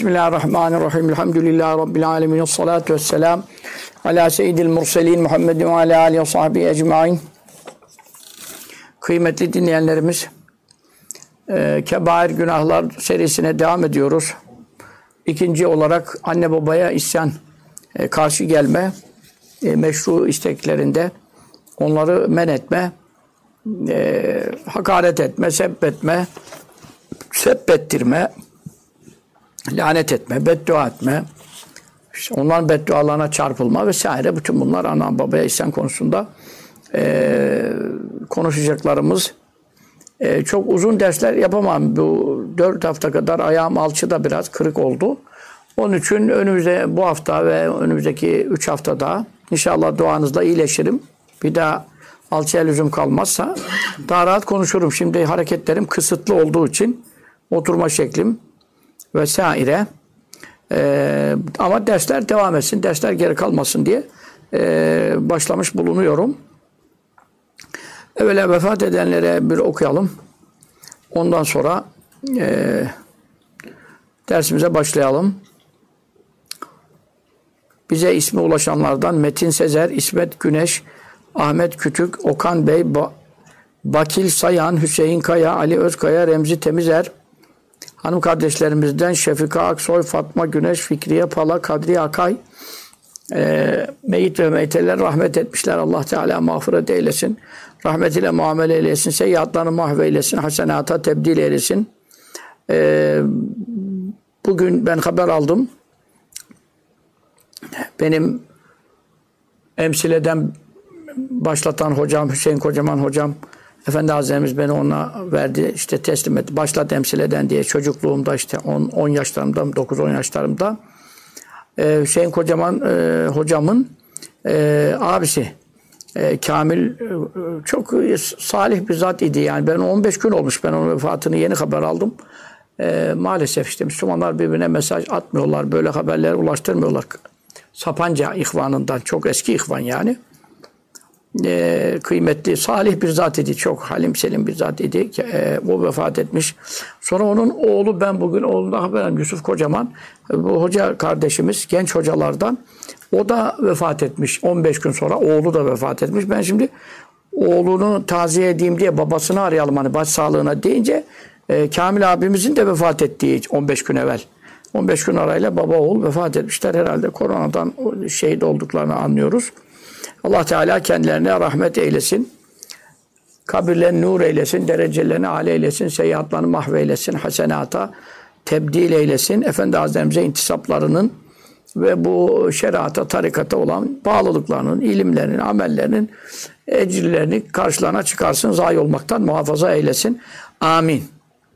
Bismillahirrahmanirrahim. Elhamdülillahi Rabbil alemin. Esselatu vesselam ala seyyidil murselin Muhammedin ve ala alihi ve sahbihi ecmain. Kıymetli dinleyenlerimiz, Kebair Günahlar serisine devam ediyoruz. İkinci olarak anne babaya isyan, karşı gelme, meşru isteklerinde onları men etme, hakaret etme, sebbettirme, lanet etme, beddua etme, işte onların beddualarına çarpılma vesaire. Bütün bunlar ana babaya isyan konusunda konuşacaklarımız. Çok uzun dersler yapamam. Bu 4 hafta kadar ayağım alçıda biraz kırık oldu. Onun için önümüzde bu hafta ve önümüzdeki 3 hafta daha inşallah duanızla iyileşirim. Bir daha alçıya lüzum kalmazsa daha rahat konuşurum. Şimdi hareketlerim kısıtlı olduğu için oturma şeklim vesaire. Ama dersler devam etsin, dersler geri kalmasın diye başlamış bulunuyorum. Evvela vefat edenlere bir okuyalım. Ondan sonra dersimize başlayalım. Bize ismi ulaşanlardan Metin Sezer, İsmet Güneş, Ahmet Kütük, Okan Bey, Bakil Sayan, Hüseyin Kaya, Ali Özkaya, Remzi Temizer, hanım kardeşlerimizden Şefika Aksoy, Fatma Güneş, Fikriye Pala, Kadriye Akay, meyit ve meyteler rahmet etmişler. Allah Teala mağfiret eylesin. Rahmetiyle muamele eylesin. Seyyiatlarını mahveylesin. Hasenata tebdil eylesin. Bugün ben haber aldım. Benim emsileden başlatan hocam, Hüseyin Kocaman hocam, Efendi Hazretlerimiz beni ona verdi, işte teslim etti. Başlat emsileden diye çocukluğumda işte 10 yaşlarımda, 9-10 yaşlarımda Hüseyin Kocaman hocamın abisi Kamil çok salih bir zat idi. Yani ben 15 gün olmuş, ben onun vefatını yeni haber aldım. Maalesef işte Müslümanlar birbirine mesaj atmıyorlar, böyle haberleri ulaştırmıyorlar. Sapanca ihvanından, çok eski ihvan yani. Kıymetli, salih bir zat idi. Çok halim selim bir zat idi. O vefat etmiş. Sonra onun oğlu, ben bugün oğlundan haber aldım, Yusuf Kocaman. Bu hoca kardeşimiz, genç hocalardan. O da vefat etmiş. 15 gün sonra oğlu da vefat etmiş. Ben şimdi oğlunu taziye edeyim diye babasını arayalım, hani başsağlığına deyince Kamil abimizin de vefat ettiği 15 gün evvel. 15 gün arayla baba oğul vefat etmişler. Herhalde koronadan şehit olduklarını anlıyoruz. Allah Teala kendilerine rahmet eylesin. Kabirlerini nur eylesin. Derecelerini âli eylesin. Seyyiatlarını mahveylesin. Hasenata tebdil eylesin. Efendi Hazretlerimize intisaplarının ve bu şeriata, tarikata olan bağlılıklarının, ilimlerinin, amellerinin ecirlerini karşılarına çıkarsın. Zayi olmaktan muhafaza eylesin. Amin.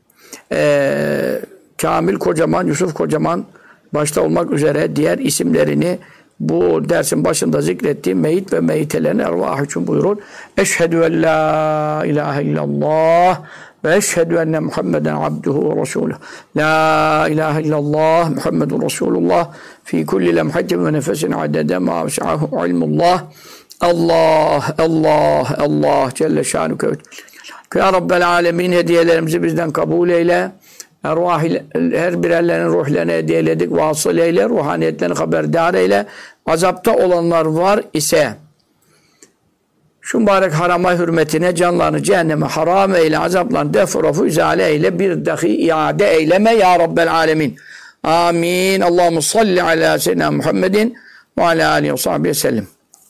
Kamil Kocaman, Yusuf Kocaman başta olmak üzere diğer isimlerini bu dersin başında zikrettiğim meyit ve meyitelerin ervahı için buyurur. Eşhedü en la ilahe illallah ve eşhedü enne Muhammeden abduhu ve resuluhu. La ilahe illallah Muhammedun Resulullah fi kulli lemhatin ve nefesin adede ma vesi'ahu ilmullah. Allah, Allah, Allah Celle şanuke. Ya Rabbel alemin, hediyelerimizi bizden kabul eyle. Her birerlerinin ruhlarını hediyeledik. Vasıl eyle. Ruhaniyetlerini haberdar eyle. Azapta olanlar var ise şu mübarek harama hürmetine canlarını cehenneme haram eyle. Azaplarını defurafu izale eyle. Bir dahi iade eyleme ya Rabbel alemin. Amin. Allahumme salli ala seyyidina Muhammedin ve ala alihi ve sahbihi sellem.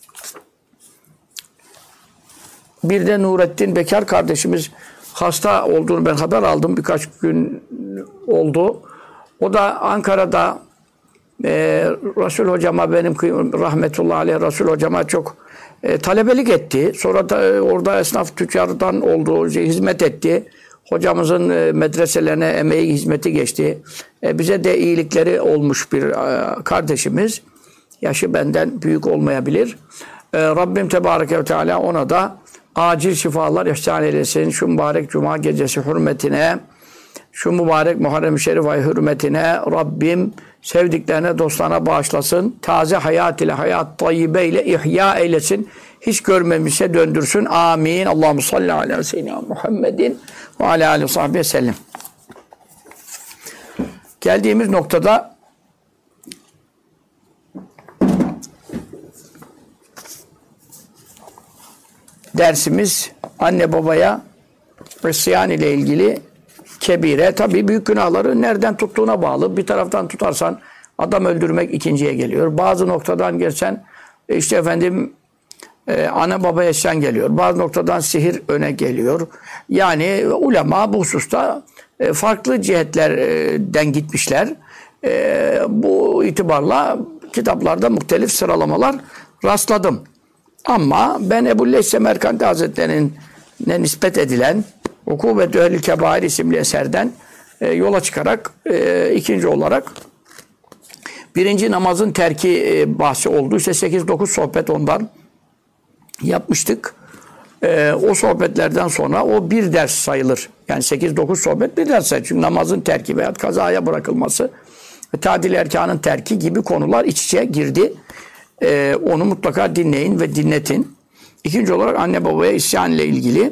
Bir de Nurettin Bekar kardeşimiz hasta olduğunu ben haber aldım. Birkaç gün oldu. O da Ankara'da Resul hocama, benim rahmetullahi aleyh Resul hocama çok talebelik etti. Sonra da orada esnaf tüccardan oldu, hizmet etti. Hocamızın medreselerine emeği, hizmeti geçti. Bize de iyilikleri olmuş bir kardeşimiz. Yaşı benden büyük olmayabilir. Rabbim Tebareke ve Teala ona da acil şifalar ihsan eylesin. Şu mübarek cuma gecesi hürmetine, şu mübarek Muharrem-i Şerif ayı hürmetine Rabbim sevdiklerine, dostlarına bağışlasın. Taze hayat ile, hayat tayyibe ile ihya eylesin. Hiç görmemişe döndürsün. Amin. Allahumme salli ala seyyidina Muhammedin ve ala alihi ve sahbihi sellem. Geldiğimiz noktada dersimiz anne babaya isyan ile ilgili kebire. Tabii büyük günahları nereden tuttuğuna bağlı. Bir taraftan tutarsan adam öldürmek ikinciye geliyor. Bazı noktadan gelsen işte efendim ana babaya isyan geliyor. Bazı noktadan sihir öne geliyor. Yani ulema bu hususta farklı cihetlerden gitmişler. Bu itibarla kitaplarda muhtelif sıralamalar rastladım. Ama ben Ebu'l-Leyth Semerkandi Hazretleri'ne nispet edilen Ukûbetü Ehl-i Kebair isimli eserden yola çıkarak ikinci olarak birinci namazın terki bahsi oldu. İşte 8-9 sohbet ondan yapmıştık. O sohbetlerden sonra o bir ders sayılır. Yani 8-9 sohbet bir ders sayılır. Çünkü namazın terki veya kazaya bırakılması ve tadil erkanın terki gibi konular iç içe girdi. Onu mutlaka dinleyin ve dinletin. İkinci olarak anne babaya isyan ile ilgili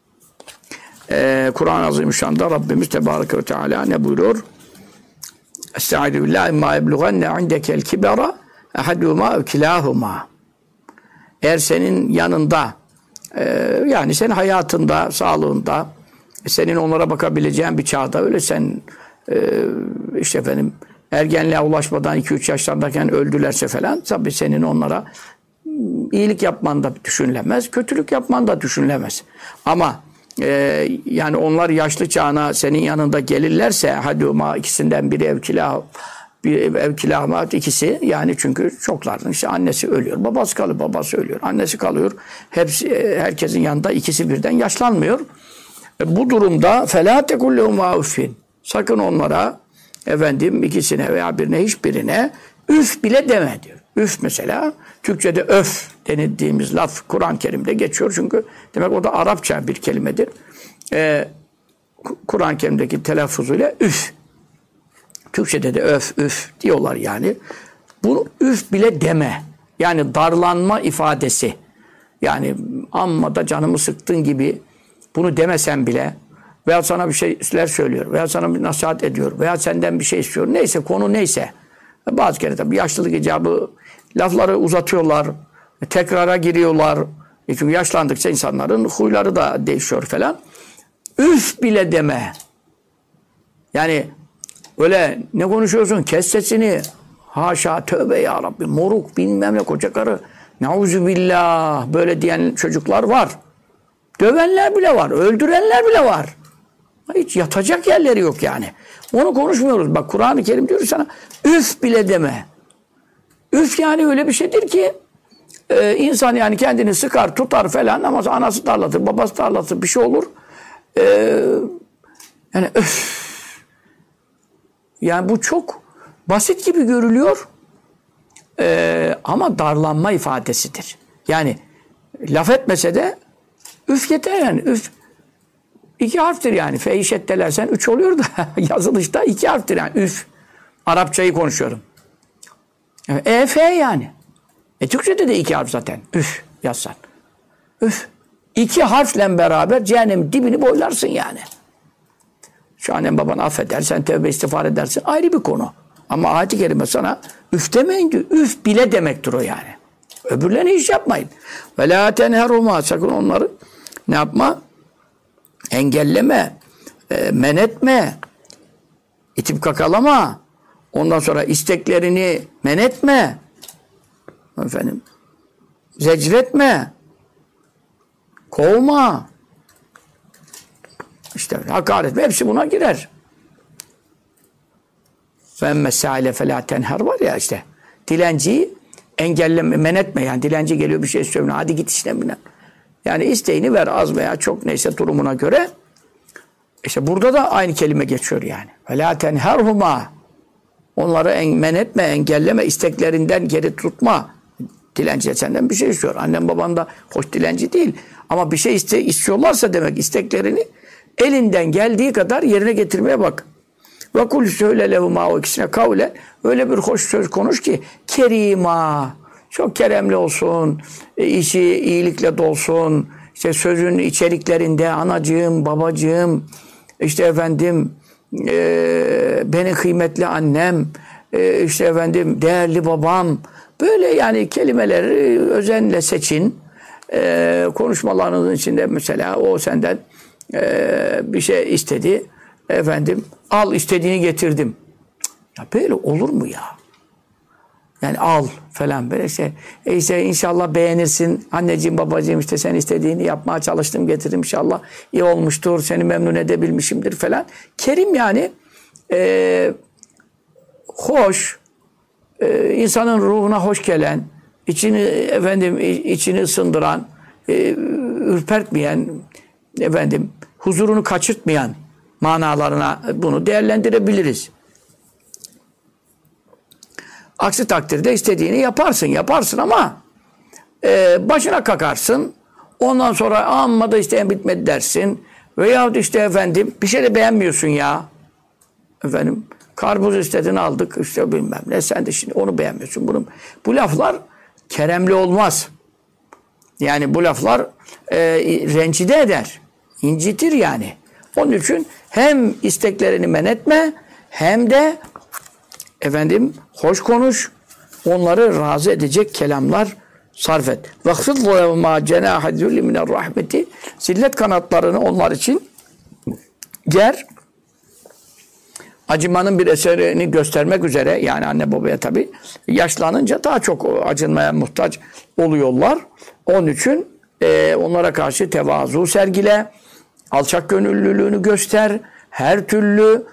Kur'an-ı Azimüşşan'da Rabbimiz Tebareke ve Teala ne buyuruyor? Estaizu billahi ma yeblugenne indekel kibera ehaduma ev kilahuma. Eğer senin yanında yani senin hayatında, sağlığında senin onlara bakabileceğin bir çağda öyle sen işte efendim ergenliğe ulaşmadan 2-3 yaşlarındayken öldülerse falan tabii senin onlara iyilik yapman da düşünülemez, kötülük yapman da düşünülemez. Ama yani onlar yaşlı çağına senin yanında gelirlerse haduma ikisinden biri evkilahma ikisi yani çünkü çokların işte annesi ölüyor, babası kalıyor, babası ölüyor, annesi kalıyor. Hepsi herkesin yanında ikisi birden yaşlanmıyor. Bu durumda felâ tekullehum vâuffin. Sakın onlara efendim ikisine veya birine hiçbirine üf bile deme diyor. Üf mesela Türkçe'de öf denildiğimiz laf Kur'an-ı Kerim'de geçiyor. Çünkü demek o da Arapça bir kelimedir. Kur'an-ı Kerim'deki telaffuzuyla üf. Türkçe'de de öf üf diyorlar yani. Bunu üf bile deme. Yani darlanma ifadesi. Yani amma da canımı sıktın gibi bunu demesen bile veya sana bir şeyler söylüyor veya sana bir nasihat ediyor veya senden bir şey istiyor. Neyse konu neyse. Bazı kere tabii yaşlılık icabı lafları uzatıyorlar. Tekrara giriyorlar. Çünkü yaşlandıkça insanların huyları da değişiyor falan. Üf bile deme. Yani öyle ne konuşuyorsun? Kes sesini. Haşa tövbe ya Rabbi. Moruk bilmem ne koca karı. Nauzubillah. Böyle diyen çocuklar var. Dövenler bile var. Öldürenler bile var. Hiç yatacak yerleri yok yani. Onu konuşmuyoruz. Bak Kur'an-ı Kerim diyor sana üf bile deme. Üf yani öyle bir şeydir ki insan yani kendini sıkar, tutar falan ama anası darlatır, babası darlatır bir şey olur. Yani öf. Yani bu çok basit gibi görülüyor. Ama darlanma ifadesidir. Yani laf etmese de üf yeter yani. Üf. 2 harftir yani. Fehişet delersen 3 oluyor da yazılışta 2 harftir yani. Üf. Arapçayı konuşuyorum. F yani. Türkçe'de de 2 harf zaten. Üf yazsan. Üf. 2 harfle beraber cehennemin dibini boylarsın yani. Şu annen babanı affedersen, tevbe istiğfar edersin ayrı bir konu. Ama ayet-i kerime sana üf demeyin diyor. Üf bile demektir o yani. Öbürlerini hiç yapmayın. Ve la tenheruma. Sakın onları ne yapma? Engelleme. Men etme. İtip kakalama. Ondan sonra isteklerini men etme. Efendim. Zecretme. Kovma. İşte hakaret hepsi buna girer. Femme sâile felâ tenher var ya işte. Dilenciyi engelleme, men etme yani. Dilenci geliyor bir şey söylüyor. Hadi git işine bine. Yani isteğini ver az veya çok neyse durumuna göre. İşte burada da aynı kelime geçiyor yani. Felâ tenherhuma. Onları men etme, engelleme, isteklerinden geri tutma. Dilenci senden bir şey istiyor. Annen baban da hoş dilenci değil. Ama bir şey istiyorlarsa demek isteklerini elinden geldiği kadar yerine getirmeye bak. Ve kul söyle lehuma o ikisine kavle. Öyle bir hoş söz konuş ki kerima. Çok keremli olsun. İşi iyilikle dolsun. İşte sözün içeriklerinde anacığım, babacığım, işte efendim benim kıymetli annem, işte efendim değerli babam, böyle yani kelimeleri özenle seçin. Konuşmalarınızın içinde mesela o senden bir şey istedi. Efendim al istediğini getirdim. Ya böyle olur mu ya? Yani al falan böyle şey. İşte inşallah beğenirsin. Anneciğim babacığım işte sen istediğini yapmaya çalıştım getirdim inşallah. İyi olmuştur. Seni memnun edebilmişimdir falan. Kerim yani hoş, insanın ruhuna hoş gelen, içini ısındıran, ürpertmeyen, huzurunu kaçırtmayan manalarına bunu değerlendirebiliriz. Aksi takdirde istediğini yaparsın ama başına kakarsın. Ondan sonra amma da isteyen bitmedi dersin. Veyahut işte bir şey de beğenmiyorsun ya. Karpuz istedin aldık işte bilmem ne. Sen de şimdi onu beğenmiyorsun. Bu laflar keremli olmaz. Yani bu laflar rencide eder. İncitir yani. Onun için hem isteklerini men etme hem de hoş konuş. Onları razı edecek kelamlar sarf et. وَخْفِضْ وَمَا جَنَاحَ ذُلِّ مِنَ الرَّحْمَةِ Zillet kanatlarını onlar için ger. Acımanın bir eserini göstermek üzere yani anne babaya tabii yaşlanınca daha çok acınmaya muhtaç oluyorlar. Onun için onlara karşı tevazu sergile, alçak gönüllülüğünü göster, her türlü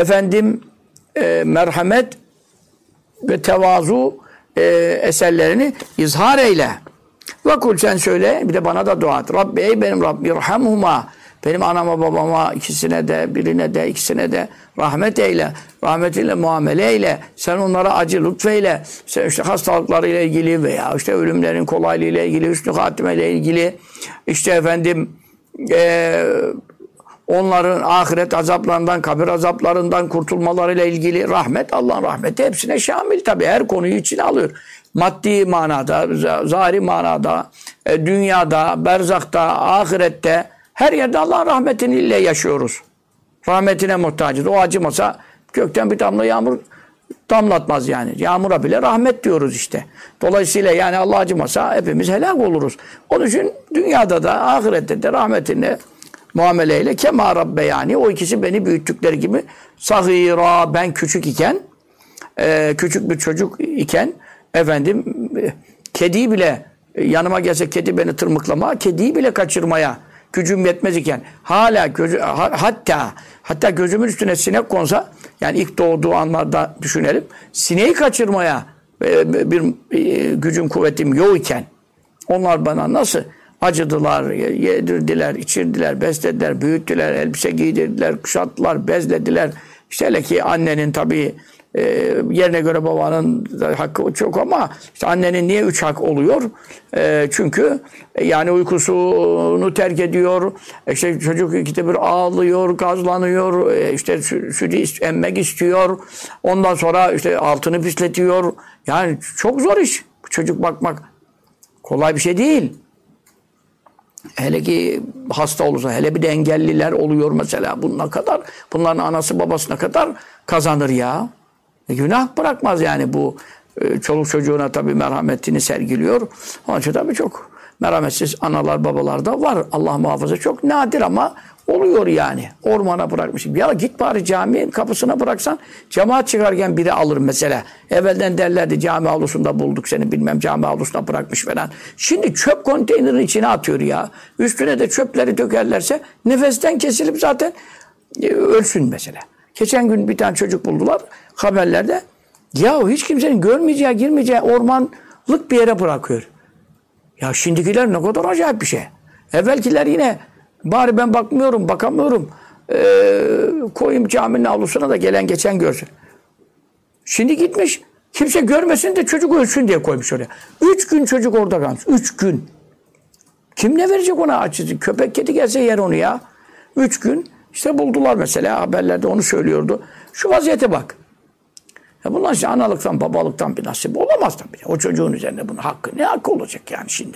merhamet ve tevazu eserlerini izhar eyle. Ve kul sen söyle, bir de bana da dua et. Rabbi ey benim Rabbim irhamhuma. Benim anama babama ikisine de birine de ikisine de rahmet eyle. Rahmetinle muamele eyle. Sen onlara acı lütfeyle. Sen işte hastalıklarıyla ilgili veya işte ölümlerin kolaylığıyla ilgili, hüsnü hatimeyle ilgili işte onların ahiret azaplarından, kabir azaplarından kurtulmalarıyla ilgili rahmet, Allah'ın rahmeti hepsine şamil tabii. Her konuyu içine alıyor. Maddi manada, zahiri manada, dünyada, berzakta, ahirette, her yerde Allah'ın rahmetiyle yaşıyoruz. Rahmetine muhtacız. O acımasa gökten bir damla yağmur damlatmaz yani. Yağmura bile rahmet diyoruz işte. Dolayısıyla yani Allah acımasa hepimiz helak oluruz. Onun için dünyada da ahirette de rahmetinle muameleyle kema rabbe yani o ikisi beni büyüttükleri gibi sahira ben küçük iken küçük bir çocuk iken kediyi bile yanıma gelse kedi beni tırmıklama, kediyi bile kaçırmaya gücüm yetmez iken hala hatta gözümün üstüne sinek konsa yani ilk doğduğu anlarda düşünelim sineği kaçırmaya bir gücüm kuvvetim yok iken onlar bana nasıl acıdılar, yedirdiler, içirdiler, beslediler, büyüttüler, elbise giydirdiler, kuşattılar, bezlediler. İşte hele ki annenin tabii yerine göre babanın hakkı çok ama işte annenin niye 3 hak oluyor? Çünkü yani uykusunu terk ediyor. İşte çocuk ikide bir ağlıyor, gazlanıyor. İşte sütü emmek istiyor. Ondan sonra işte altını pisletiyor. Yani çok zor iş. Çocuk bakmak kolay bir şey değil. Hele ki hasta olursa, hele bir de engelliler oluyor mesela. Bunların anası babasına kadar kazanır ya. Günah bırakmaz yani bu. Çoluk çocuğuna tabii merhametini sergiliyor. Onun için tabii çok merhametsiz analar babalar da var. Allah muhafaza çok nadir ama oluyor yani. Ormana bırakmışım. Ya git bari caminin kapısına bıraksan cemaat çıkarken biri alır mesela. Evvelden derlerdi cami avlusunda bulduk seni bilmem cami avlusuna bırakmış falan. Şimdi çöp konteynerin içine atıyor ya. Üstüne de çöpleri dökerlerse nefesten kesilip zaten ölsün mesela. Geçen gün bir tane çocuk buldular haberlerde. Ya hiç kimsenin görmeyeceği, girmeyeceği ormanlık bir yere bırakıyor. Ya şimdikiler ne kadar acayip bir şey. Evvelkiler yine bari ben bakamıyorum. Koyayım caminin avlusuna da gelen geçen görsün. Şimdi gitmiş, kimse görmesin de çocuk ölsün diye koymuş oraya. 3 gün çocuk orada kalmış. 3 gün. Kim ne verecek ona açıcı? Köpek kedi gelse yer onu ya. 3 gün. İşte buldular mesela haberlerde onu söylüyordu. Şu vaziyete bak. Ya bunlar işte analıktan babalıktan bir nasip olamaz tabii. O çocuğun üzerine bunun hakkı. Ne hakkı olacak yani şimdi?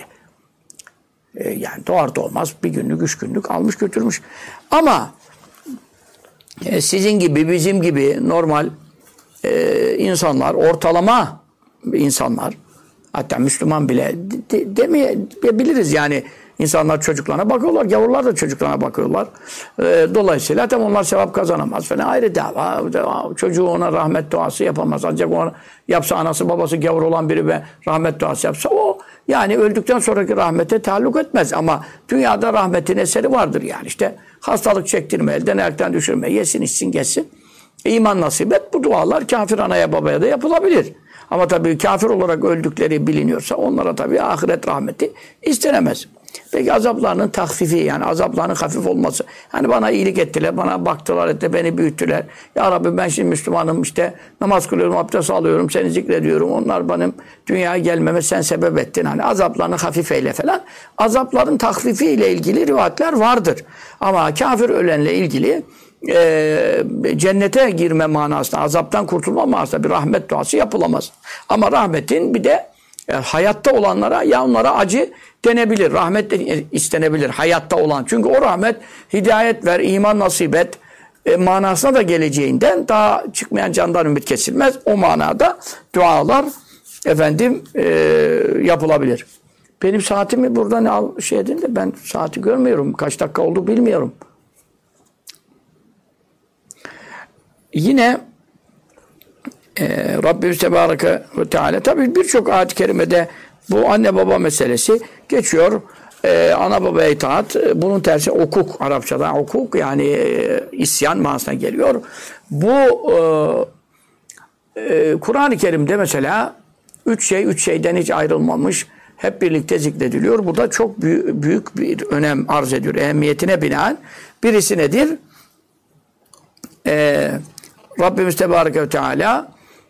Yani doğar doğmaz bir günlük 3 günlük almış götürmüş. Ama sizin gibi, bizim gibi normal insanlar, ortalama insanlar, hatta Müslüman bile demeyebiliriz yani. İnsanlar çocuklarına bakıyorlar, gavurlar da çocuklarına bakıyorlar. Dolayısıyla tabi onlar sevap kazanamaz falan, ayrı dava. Çocuğu ona rahmet duası yapamaz. Ancak ona yapsa, anası babası gavur olan biri ve rahmet duası yapsa, o yani öldükten sonraki rahmete taalluk etmez. Ama dünyada rahmetin eseri vardır yani. İşte hastalık çektirme, elden ayaktan düşürme, yesin içsin geçsin. İman nasip et. Bu dualar kafir anaya babaya da yapılabilir. Ama tabii kafir olarak öldükleri biliniyorsa onlara tabii ahiret rahmeti istenemez. Peki azaplarının tahfifi, yani azaplarının hafif olması. Hani bana iyilik ettiler, bana baktılar, beni büyüttüler. Ya Rabbi ben şimdi Müslümanım, işte namaz kılıyorum, abdest alıyorum, seni zikrediyorum. Onlar benim dünyaya gelmeme sen sebep ettin. Hani azaplarını hafif eyle falan. Azapların tahfifi ile ilgili rivayetler vardır. Ama kafir ölenle ilgili cennete girme manasında, azaptan kurtulma manasında bir rahmet duası yapılamaz. Ama rahmetin bir de hayatta olanlara, ya onlara acı denebilir. Rahmet de istenebilir hayatta olan. Çünkü o rahmet hidayet ver, iman nasip et manasına da geleceğinden daha çıkmayan candan ümit kesilmez. O manada dualar yapılabilir. Benim saatimi buradan al şey edin de ben saati görmüyorum. Kaç dakika oldu bilmiyorum. Yine Rabbimiz Tebareke ve Teala tabii birçok ayet-i kerimede bu anne baba meselesi geçiyor. Ana babaya itaat, bunun tersi hukuk, Arapçada hukuk yani isyan manasına geliyor. Bu Kur'an-ı Kerim'de mesela üç şeyden hiç ayrılmamış, hep birlikte zikrediliyor. Bu da çok büyük bir önem arz ediyor. Ehemmiyetine binaen. Birisi nedir? Rabbimiz Tebareke ve Teala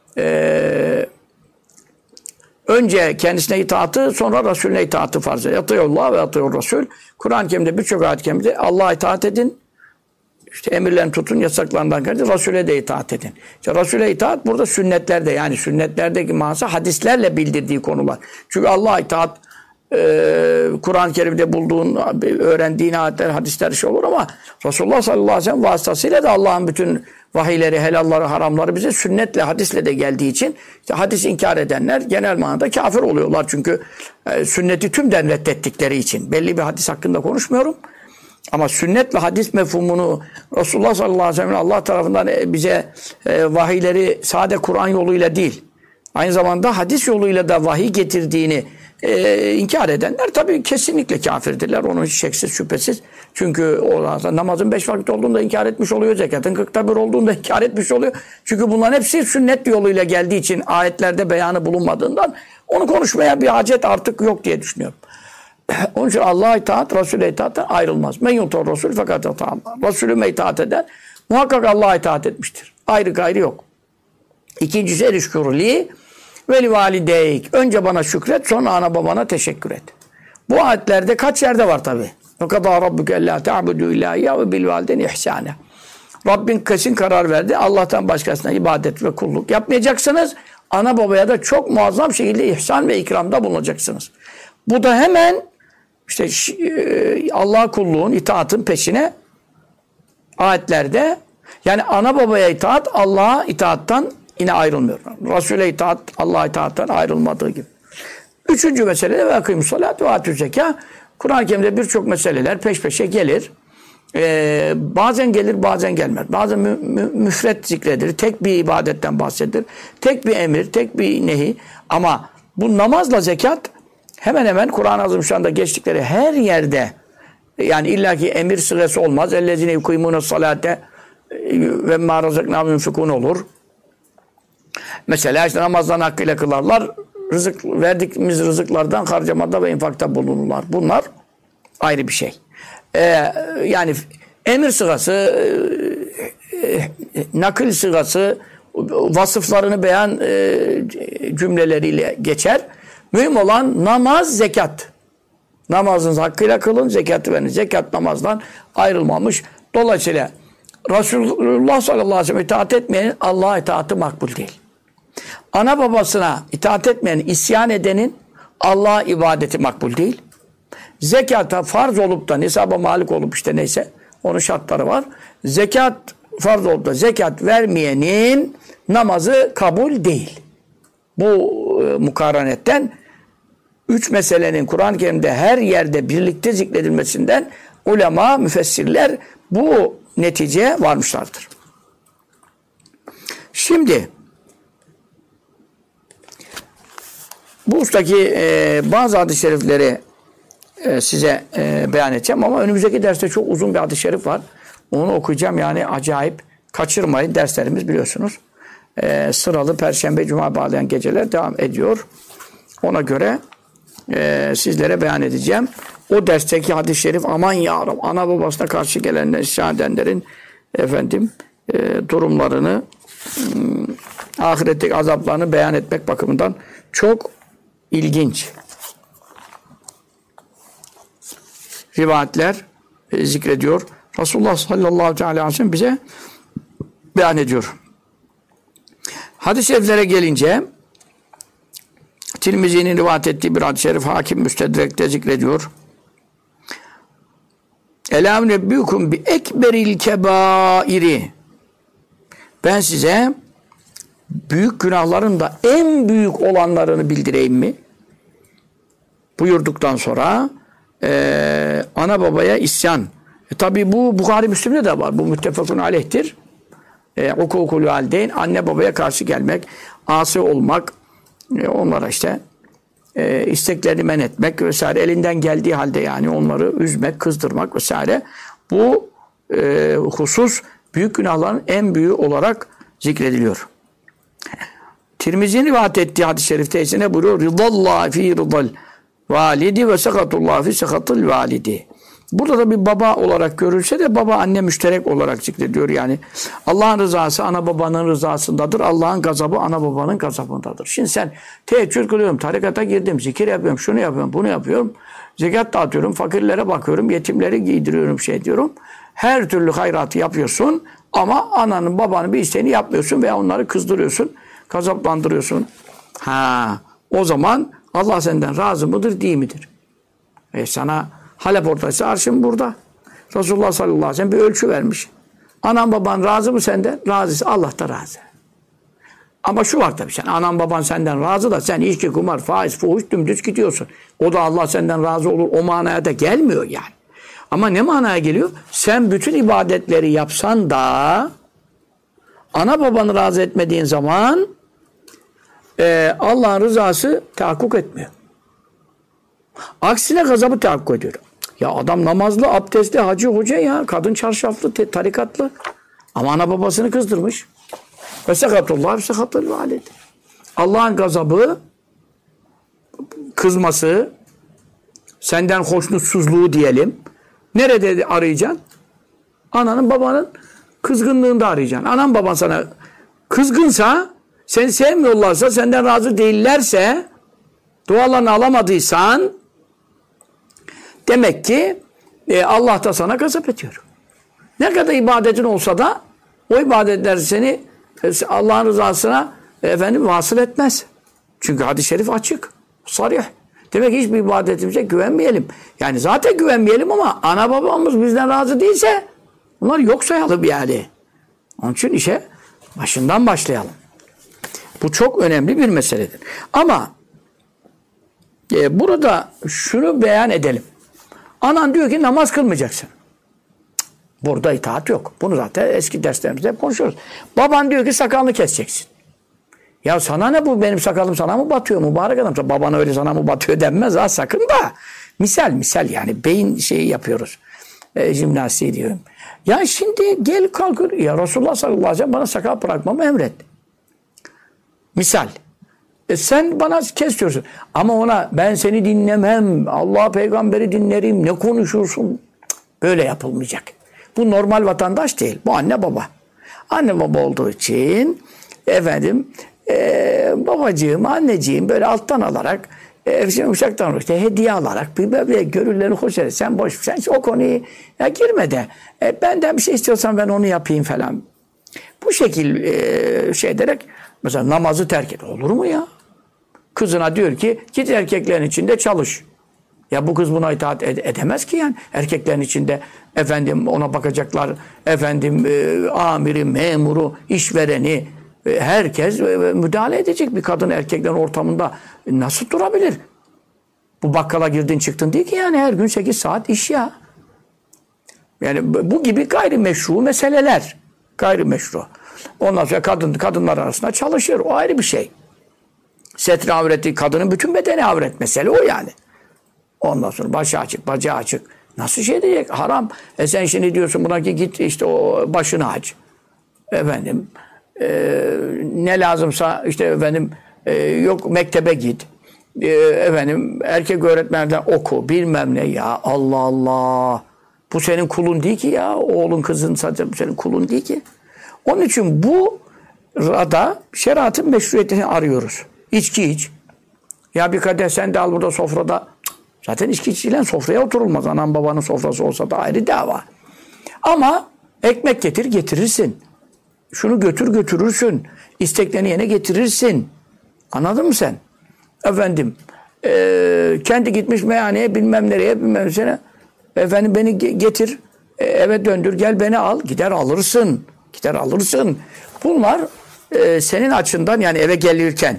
önce kendisine itaatı, sonra Resulüne itaatı farz ediyor. Atıyullah ve atıyur Resul. Kur'an-ı Kerim'de birçok ayet-i kerimde Allah'a itaat edin, işte emirlerini tutun, yasaklarından kaçın, Resul'e de itaat edin. İşte Resul'e itaat burada sünnetlerde, yani sünnetlerdeki manası hadislerle bildirdiği konular. Çünkü Allah'a itaat Kur'an-ı Kerim'de bulduğun, öğrendiğin ayetler, hadisler şey olur ama Resulullah sallallahu aleyhi ve sellem vasıtasıyla da Allah'ın bütün vahiyleri, helalları, haramları bize sünnetle, hadisle de geldiği için işte hadis inkar edenler genel manada kafir oluyorlar. Çünkü sünneti tümden reddettikleri için. Belli bir hadis hakkında konuşmuyorum. Ama sünnet ve hadis mefhumunu Resulullah sallallahu aleyhi ve sellem Allah tarafından bize vahiyleri sade Kur'an yoluyla değil, aynı zamanda hadis yoluyla da vahiy getirdiğini inkar edenler tabii kesinlikle kafirdirler. Onun hiç şeksiz şüphesiz. Çünkü o namazın 5 vakit olduğunda inkar etmiş oluyor. Zekatın 40'ta 1 olduğunda inkar etmiş oluyor. Çünkü bunların hepsi sünnet yoluyla geldiği için ayetlerde beyanı bulunmadığından onu konuşmaya bir hacet artık yok diye düşünüyorum. Onun için Allah'a itaat, Resul'e itaatten ayrılmaz. Men yutur Resul fakat Allah. Resulüme itaat eden muhakkak Allah'a itaat etmiştir. Ayrı gayrı yok. İkincisi erişkürli veli valideyk. Önce bana şükret, sonra ana babana teşekkür et. Bu ayetlerde kaç yerde var tabi. O kadar Rabbuke ellâ te'abudu illâ ve bil valideyni ihsâne. Rabbin kesin karar verdi. Allah'tan başkasına ibadet ve kulluk yapmayacaksınız. Ana babaya da çok muazzam şekilde ihsan ve ikramda bulunacaksınız. Bu da hemen işte Allah'a kulluğun, itaatın peşine ayetlerde, yani ana babaya itaat Allah'a itaattan yine ayrılmıyor. Resul'e itaat Allah'a itaattan ayrılmadığı gibi. Üçüncü mesele de ve akîmus salât ve âtûz zekâ. Kur'an-ı Kerim'de birçok meseleler peş peşe gelir. Bazen gelir, bazen gelmez. Bazen müfret zikredilir. Tek bir ibadetten bahsedilir. Tek bir emir, tek bir nehi. Ama bu namazla zekat hemen hemen Kur'an-ı Azimüşşan'da geçtikleri her yerde, yani illaki emir sırası olmaz. Ellezine yukîmûne salâte ve mâ razaknâhum yunfikûn olur. Mesela işte namazdan hakkıyla kılarlar. Verdiğimiz rızıklardan harcamada ve infakta bulunurlar. Bunlar ayrı bir şey. Yani emir sırası, nakil sırası, vasıflarını beyan cümleleriyle geçer. Mühim olan namaz, zekat. Namazınızı hakkıyla kılın, zekatı verin. Zekat namazdan ayrılmamış. Dolayısıyla Resulullah sallallahu aleyhi ve sellem itaat etmeyenin Allah'a itaati makbul değil. Ana babasına itaat etmeyenin, isyan edenin Allah'a ibadeti makbul değil. Zekata farz olup da nisaba malik olup işte neyse onun şartları var. Zekat farz olup da zekat vermeyenin namazı kabul değil. Bu mukarenetten 3 meselenin Kur'an-ı Kerim'de her yerde birlikte zikredilmesinden ulema, müfessirler bu neticeye varmışlardır. Şimdi bu ustaki bazı hadis-i şerifleri size beyan edeceğim ama önümüzdeki derste çok uzun bir hadis-i şerif var. Onu okuyacağım, yani acayip. Kaçırmayın, derslerimiz biliyorsunuz. Sıralı Perşembe, Cuma bağlayan geceler devam ediyor. Ona göre sizlere beyan edeceğim. O dersteki hadis-i şerif, aman ya Rab, ana babasına karşı gelenler, isyan edenlerin durumlarını, ahiretteki azaplarını beyan etmek bakımından çok ilginç rivayetler zikrediyor. Resulullah sallallahu aleyhi ve sellem bize beyan ediyor. Hadis-i şeriflere gelince Tirmizi'nin rivayet ettiği bir hadis-i şerif Hakim Müstedrek'te zikrediyor. Elâ nebbîkum bi ekberil kebâiri. Ben size büyük günahların da en büyük olanlarını bildireyim mi? Buyurduktan sonra ana babaya isyan. Tabi bu Bukhari Müslim'de de var. Bu müttefakun aleyhtir. Hukukul valideyn, anne babaya karşı gelmek, asi olmak, onlara işte isteklerini men etmek vesaire, elinden geldiği halde yani onları üzmek, kızdırmak vesaire. Bu husus büyük günahların en büyüğü olarak zikrediliyor. Tirmizi'nin rivayet ettiği hadis-i şerifte ise ne buyuruyor? Ridallahi fi ridal validi ve sekatullah fi sekatul validi. Burada da bir baba olarak görülse de baba anne müşterek olarak zikrediyor. Yani Allah'ın rızası ana babanın rızasındadır. Allah'ın gazabı ana babanın gazabındadır. Şimdi sen teheccüd kılıyorum, tarikata girdim, zikir yapıyorum, şunu yapıyorum, bunu yapıyorum. Zekat dağıtıyorum, fakirlere bakıyorum, yetimleri giydiriyorum, diyorum. Her türlü hayratı yapıyorsun ama ananın babanın bir isteğini yapmıyorsun veya onları kızdırıyorsun, gazaplandırıyorsun. O zaman Allah senden razı mıdır, değil midir? Sana Halep ortası, arşın burada. Resulullah sallallahu aleyhi ve sellem bir ölçü vermiş. Anan baban razı mı senden? Razıysa Allah da razı. Ama şu var tabii, sen anan baban senden razı da sen içki, kumar, faiz, fuhuş dümdüz gidiyorsun. O da Allah senden razı olur. O manaya da gelmiyor yani. Ama ne manaya geliyor? Sen bütün ibadetleri yapsan da ana babanı razı etmediğin zaman Allah'ın rızası tahakkuk etmiyor. Aksine gazabı tahakkuk ediyor. Ya adam namazlı, abdestli, hacı, hoca ya. Kadın çarşaflı, tarikatlı. Ama ana babasını kızdırmış. Ve sekatullah ve sekatul valid. Allah'ın gazabı, kızması, senden hoşnutsuzluğu diyelim. Nerede arayacaksın? Ananın babanın kızgınlığında arayacaksın. Anan baban sana kızgınsa, seni sevmiyorlarsa, senden razı değillerse, dualarını alamadıysan demek ki Allah da sana gazap ediyor. Ne kadar ibadetin olsa da o ibadetler seni Allah'ın rızasına vasıl etmez. Çünkü hadis-i şerif açık, sarih. Demek ki hiçbir ibadetimize güvenmeyelim. Yani zaten güvenmeyelim ama ana babamız bizden razı değilse bunlar yok sayalım yani. Onun için işe başından başlayalım. Bu çok önemli bir meseledir. Ama burada şunu beyan edelim. Anan diyor ki namaz kılmayacaksın. Burada itaat yok. Bunu zaten eski derslerimizde hep konuşuyoruz. Baban diyor ki sakalını keseceksin. Ya sana ne bu, benim sakalım sana mı batıyor mübarek adam? Babana öyle sana mı batıyor denmez ha, sakın da. Misal yani beyin şeyi yapıyoruz. Jimnastiği diyorum. Ya şimdi gel kalkır. Ya Resulullah sallallahu aleyhi ve sellem bana sakal bırakmamı emretti. Misal. Sen bana kes diyorsun. Ama ona ben seni dinlemem, Allah peygamberi dinlerim, ne konuşursun? Böyle yapılmayacak. Bu normal vatandaş değil. Bu anne baba. Anne baba olduğu için babacığım, anneciğim böyle alttan alarak uşaktan işte hediye alarak bir gönüllerini hoş eder. Sen boş, sen o konuyu girme de benden bir şey istiyorsan ben onu yapayım falan. Bu şekil ederek mesela namazı terk et. Olur mu ya? Kızına diyor ki git erkeklerin içinde çalış. Ya bu kız buna itaat edemez ki yani. Erkeklerin içinde efendim ona bakacaklar. Efendim amiri, memuru, işvereni herkes müdahale edecek bir kadın erkeklerin ortamında. Nasıl durabilir? Bu bakkala girdin çıktın değil ki yani her gün 8 saat iş ya. Yani bu gibi gayrimeşru meseleler. Gayrimeşru. Ondan sonra kadınlar arasında çalışır. O ayrı bir şey. Setri avreti, kadının bütün bedeni avret. Mesele o yani. Ondan sonra başı açık, bacağı açık. Nasıl şey diyecek? Haram. Sen şimdi diyorsun buna ki git işte o başını aç. Efendim ne lazımsa işte efendim yok mektebe git. Efendim erkek öğretmenlerden oku. Bilmem ne ya. Allah Allah. Bu senin kulun değil ki ya. Oğlun kızın sadece bu senin kulun değil ki. Onun için bu rada şeriatın meşruiyetini arıyoruz. İçki iç. Ya bir kadeh sen de al burada sofrada. Zaten içki içilen sofraya oturulmaz. Anam babanın sofrası olsa da ayrı dava. Ama ekmek getirirsin. Şunu götürürsün. İsteklerini yerine getirirsin. Anladın mı sen? Efendim kendi gitmiş meyhaneye bilmem nereye bilmem sene. Efendim beni getir eve döndür gel beni al. Gider alırsın. Bunlar senin açından yani eve gelirken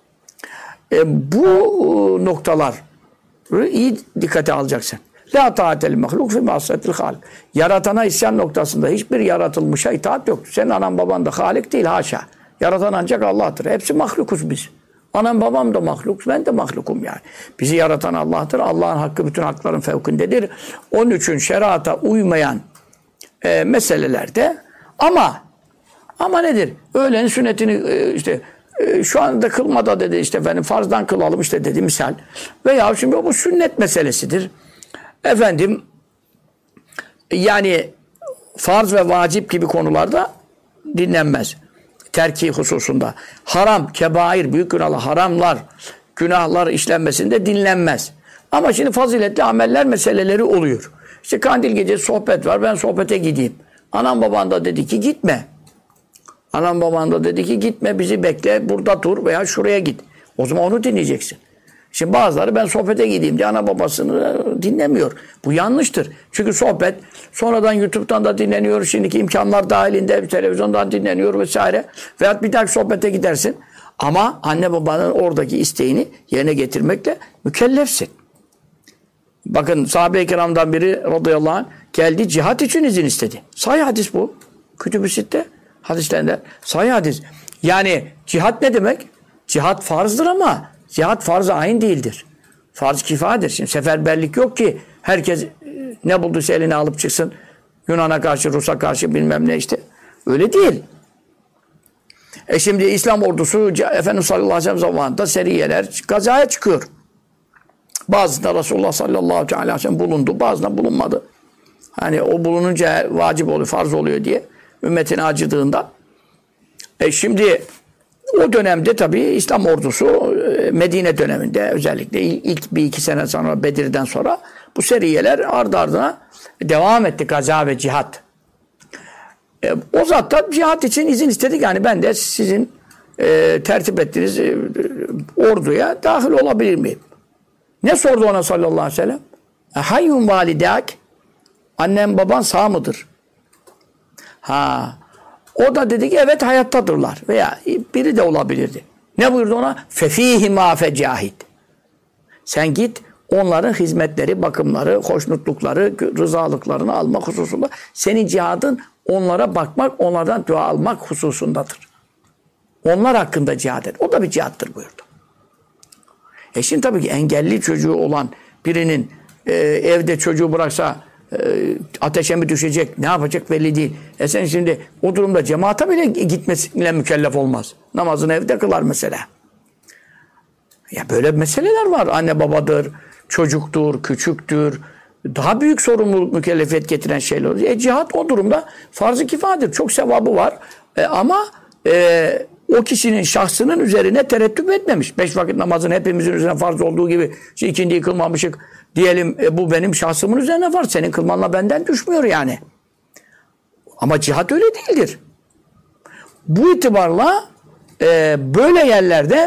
bu noktalar iyi dikkate alacaksın. La ta'atel mahluk fi ma'siyetil halik. Yaratana isyan noktasında hiçbir yaratılmışa itaat yok. Senin anan baban da halik değil haşa. Yaratan ancak Allah'tır. Hepsi mahlukuz biz. Anam babam da mahluk, ben de mahlukum yani. Bizi yaratan Allah'tır. Allah'ın hakkı bütün hakların fevkindedir. Onun için şerata uymayan meselelerde ama nedir? Öğlenin sünnetini işte şu anda kılmada dedi işte efendim farzdan kılalım işte dedi misal. Veya şimdi bu sünnet meselesidir. Efendim yani farz ve vacip gibi konularda dinlenmez. Terki hususunda. Haram, kebair, büyük günahlar, günahlar işlenmesinde dinlenmez. Ama şimdi faziletli ameller meseleleri oluyor. İşte kandil gecesi sohbet var, ben sohbete gideyim. Anam baban da dedi ki gitme. Anam baban da dedi ki gitme bizi bekle, burada dur veya şuraya git. O zaman onu dinleyeceksin. Şimdi bazıları ben sohbete gideyim diye ana babasını dinlemiyor. Bu yanlıştır. Çünkü sohbet sonradan YouTube'dan da dinleniyor. Şimdiki imkanlar dahilinde televizyondan dinleniyor vesaire. Veyahut bir dahaki sohbete gidersin. Ama anne babanın oradaki isteğini yerine getirmekle mükellefsin. Bakın sahabe-i kiramdan biri radıyallahu anh geldi cihat için izin istedi. Sahih hadis bu. Kütüb-ü Sitte hadislerinde. Sahih hadis. Yani cihat ne demek? Cihat farzdır ama cihat farz-ı ayn değildir. Farz kifayedir. Şimdi seferberlik yok ki herkes ne bulduysa eline alıp çıksın. Yunan'a karşı, Rus'a karşı bilmem ne işte. Öyle değil. Şimdi İslam ordusu Efendimiz sallallahu aleyhi ve sellem zamanında seriyeler gazaya çıkıyor. Bazısında Resulullah sallallahu aleyhi ve sellem bulundu. Bazısında bulunmadı. Hani o bulununca vacip oluyor, farz oluyor diye ümmetine acıdığında. Şimdi o dönemde tabii İslam ordusu Medine döneminde özellikle ilk bir iki sene sonra Bedir'den sonra bu seriyeler ardı ardına devam etti gaza ve cihat. O zat da cihat için izin istedik. Yani ben de sizin tertip ettiğiniz orduya dahil olabilir miyim? Ne sordu ona sallallahu aleyhi ve sellem? Hayyun validak, annem baban sağ mıdır? O da dedi ki evet hayattadırlar. Veya biri de olabilirdi. Ne buyurdu ona? Fefihima fecahid. Sen git onların hizmetleri, bakımları, hoşnutlukları, rızalıklarını almak hususunda senin cihadın onlara bakmak, onlardan dua almak hususundadır. Onlar hakkında cihad et. O da bir cihattır buyurdu. Şimdi tabii ki engelli çocuğu olan birinin evde çocuğu bıraksa ateşe mi düşecek, ne yapacak belli değil. Sen şimdi o durumda cemaate bile gitmesiyle mükellef olmaz. Namazını evde kılar mesela. Ya böyle meseleler var. Anne babadır, çocuktur, küçüktür. Daha büyük sorumluluk, mükellefiyet getiren şeyler olur. Cihat o durumda farz-ı kifayedir. Çok sevabı var. Ama o kişinin şahsının üzerine tereddüt etmemiş. 5 vakit namazın hepimizin üzerine farz olduğu gibi ikindiyi kılmamışık diyelim bu benim şahsımın üzerine var. Senin kılmanla benden düşmüyor yani. Ama cihat öyle değildir. Bu itibarla böyle yerlerde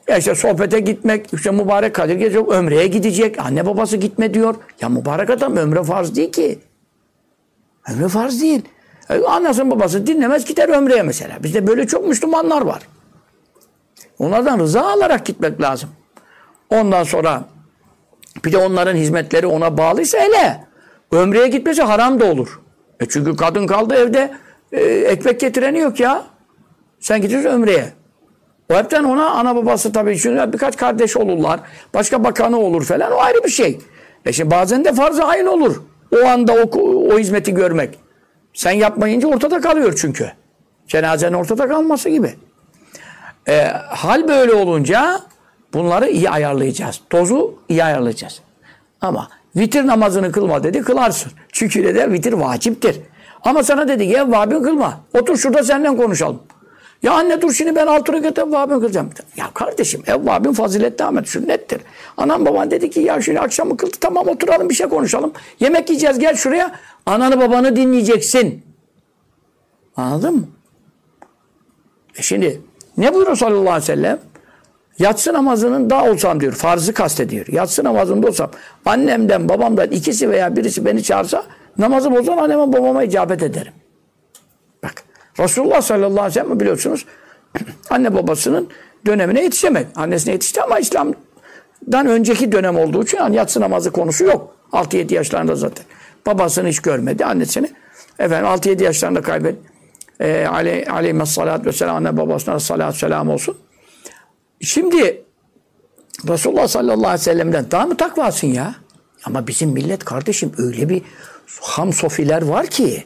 Ya işte sohbete gitmek, işte mübarek Kadir Gecesi ömreye gidecek. Anne babası gitme diyor. Ya mübarek adam ömre farz değil ki. Ömre farz değil. Anasının babası dinlemez gider ömreye mesela. Bizde böyle çok Müslümanlar var. Onlardan rıza alarak gitmek lazım. Ondan sonra bir de onların hizmetleri ona bağlıysa hele ömreye gitmesi haram da olur. Çünkü kadın kaldı evde ekmek getireni yok ya. Sen gidiyorsun ömreye. O hepten ona ana babası tabii çünkü birkaç kardeş olurlar. Başka bakanı olur falan o ayrı bir şey. Şimdi bazen de farz-ı ayn olur. O anda o hizmeti görmek. Sen yapmayınca ortada kalıyor çünkü. Cenazenin ortada kalması gibi. Hal böyle olunca bunları iyi ayarlayacağız. Dozu iyi ayarlayacağız. Ama vitir namazını kılma dedi, kılarsın. Çünkü neden? Vitir vaciptir. Ama sana dedi ki evvabin kılma. Otur şurada seninle konuşalım. Ya anne dur şimdi ben 6 rekat evvabin kılacağım. Ya kardeşim evvabin faziletli Ahmet sünnettir. Anam baban dedi ki ya şimdi akşamı kıldı tamam oturalım bir şey konuşalım. Yemek yiyeceğiz gel şuraya. Ananı babanı dinleyeceksin. Anladın mı? Şimdi ne buyuruyor sallallahu aleyhi ve sellem? Yatsı namazının da olsam diyor. Farzı kastediyor. Yatsı namazında olsam annemden babamdan ikisi veya birisi beni çağırsa namazı bozan anneme babama icabet ederim. Bak Resulullah sallallahu aleyhi ve sellem biliyorsunuz anne babasının dönemine yetişemedi. Annesine yetişti ama İslam'dan önceki dönem olduğu için yani yatsı namazı konusu yok. 6-7 yaşlarında zaten. Babasını hiç görmedi. Annesini 6-7 yaşlarında kaybetti. Aleyhisselatü vesselam anne babasına salatü selam olsun. Şimdi Resulullah sallallahu aleyhi ve sellem'den daha mı takvasın ya? Ama bizim millet kardeşim öyle bir hamsofiler var ki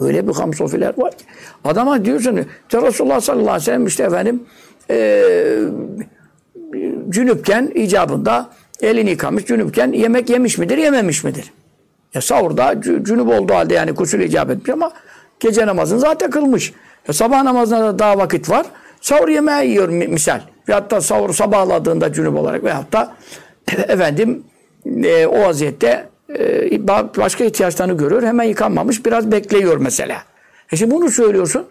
adama diyorsun işte Resulullah sallallahu aleyhi ve sellem işte cünüpken icabında elini yıkamış cünüpken yemek yemiş midir yememiş midir? Ya sahurda cünüp olduğu halde yani gusül icap etmiş ama gece namazını zaten kılmış. Sabah namazına da daha vakit var. Sahur yemeği yiyor misal. Ve hatta sahur sabahladığında cünüp olarak veyahut da o vaziyette başka ihtiyaçlarını görüyor. Hemen yıkanmamış. Biraz bekliyor mesela. Şimdi bunu söylüyorsun.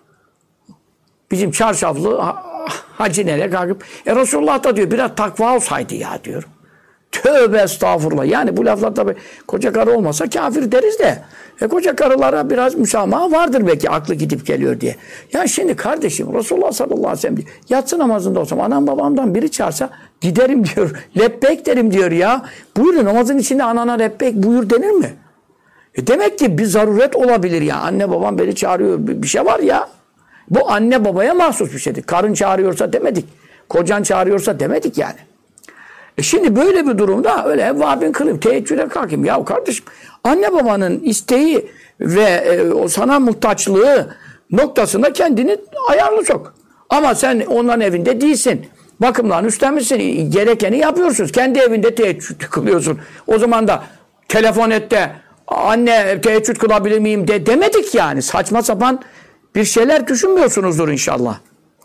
Bizim çarşaflı hacinele kalkıp Resulullah da diyor biraz takva olsaydı ya diyor. Tövbe estağfurullah. Yani bu laflar tabii koca karı olmasa kafir deriz de. Koca karılara biraz müsamaha vardır belki aklı gidip geliyor diye. Ya şimdi kardeşim Resulullah sallallahu aleyhi ve sellem diyor. Yatsı namazında olsam anam babamdan biri çağırsa giderim diyor. Lebbeyk derim diyor ya. Buyurun namazın içinde anana lebbeyk buyur denir mi? Demek ki bir zaruret olabilir ya. Anne babam beni çağırıyor. Bir şey var ya. Bu anne babaya mahsus bir şeydir. Karın çağırıyorsa demedik. Kocan çağırıyorsa demedik yani. Şimdi böyle bir durumda öyle evvabin kılayım, teheccüde kalkayım. Ya kardeşim anne babanın isteği ve o sana muhtaçlığı noktasında kendini ayarlı sok. Ama sen onların evinde değilsin. Bakımlarını üstlenmişsin. Gerekeni yapıyorsunuz. Kendi evinde teheccüd kılıyorsun. O zaman da telefon et de anne teheccüd kılabilir miyim demedik yani. Saçma sapan bir şeyler düşünmüyorsunuzdur inşallah.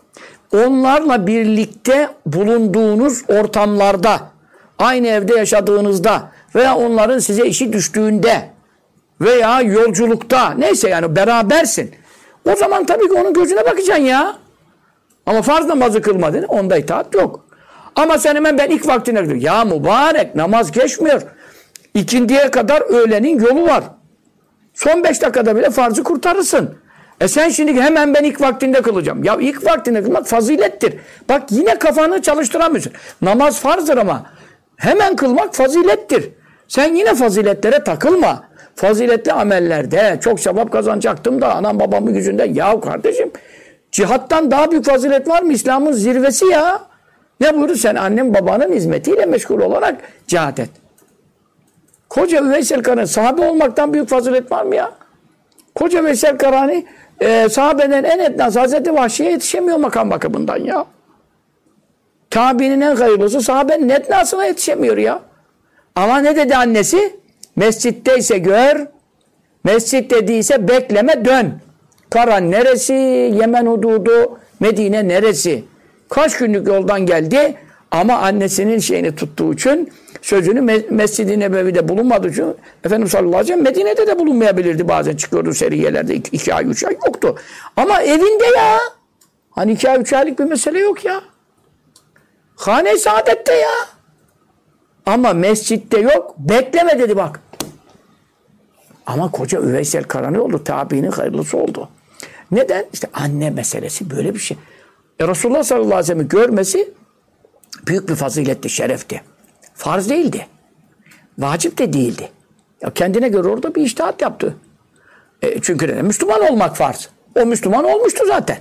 Onlarla birlikte bulunduğunuz ortamlarda, aynı evde yaşadığınızda veya onların size işi düştüğünde veya yolculukta neyse yani berabersin. O zaman tabii ki onun gözüne bakacaksın ya. Ama farz namazı kılmadın, onda itaat yok. Ama sen hemen ben ilk vaktine gidiyorum. Ya mübarek namaz geçmiyor. İkindiye kadar öğlenin yolu var. Son 5 dakikada bile farzı kurtarırsın. Sen şimdi hemen ben ilk vaktinde kılacağım. Ya ilk vaktinde kılmak fazilettir. Bak yine kafanı çalıştıramıyorsun. Namaz farzdır ama hemen kılmak fazilettir. Sen yine faziletlere takılma. Faziletli amellerde çok sevap kazanacaktım da anam babamın yüzünden. Ya kardeşim cihattan daha büyük fazilet var mı? İslam'ın zirvesi ya. Ne buyurdu? Sen annem babanın hizmetiyle meşgul olarak cihat et. Koca Veysel Karani sahabe olmaktan büyük fazilet var mı ya? Koca Veysel Karani sahabeden en etnaz Hazreti Vahşi'ye yetişemiyor makam bakımından ya. Tabiinin en hayırlısı sahabenin etnasına yetişemiyor ya. Ama ne dedi annesi? Mescitteyse gör, mescit dediyse bekleme dön. Karan neresi? Yemen hududu, Medine neresi? Kaç günlük yoldan geldi ama annesinin şeyini tuttuğu için sözünü Mescid-i Nebevi'de bulunmadığı için Efendimiz sallallahu aleyhi ve sellem Medine'de de bulunmayabilirdi bazen çıkıyordu seriyelerde 2 ay 3 ay yoktu. Ama evinde ya. Hani 2 ay 3 aylık bir mesele yok ya. Hane-i saadette ya. Ama mescitte yok. Bekleme dedi bak. Ama koca Üveysel Karani oldu. Tabiinin hayırlısı oldu. Neden? İşte anne meselesi böyle bir şey. Resulullah sallallahu aleyhi ve sellem'i görmesi büyük bir faziletti, şerefti. Farz değildi. Vacip de değildi. Ya kendine göre orada bir içtihat yaptı. Çünkü neden? Müslüman olmak farz. O Müslüman olmuştu zaten.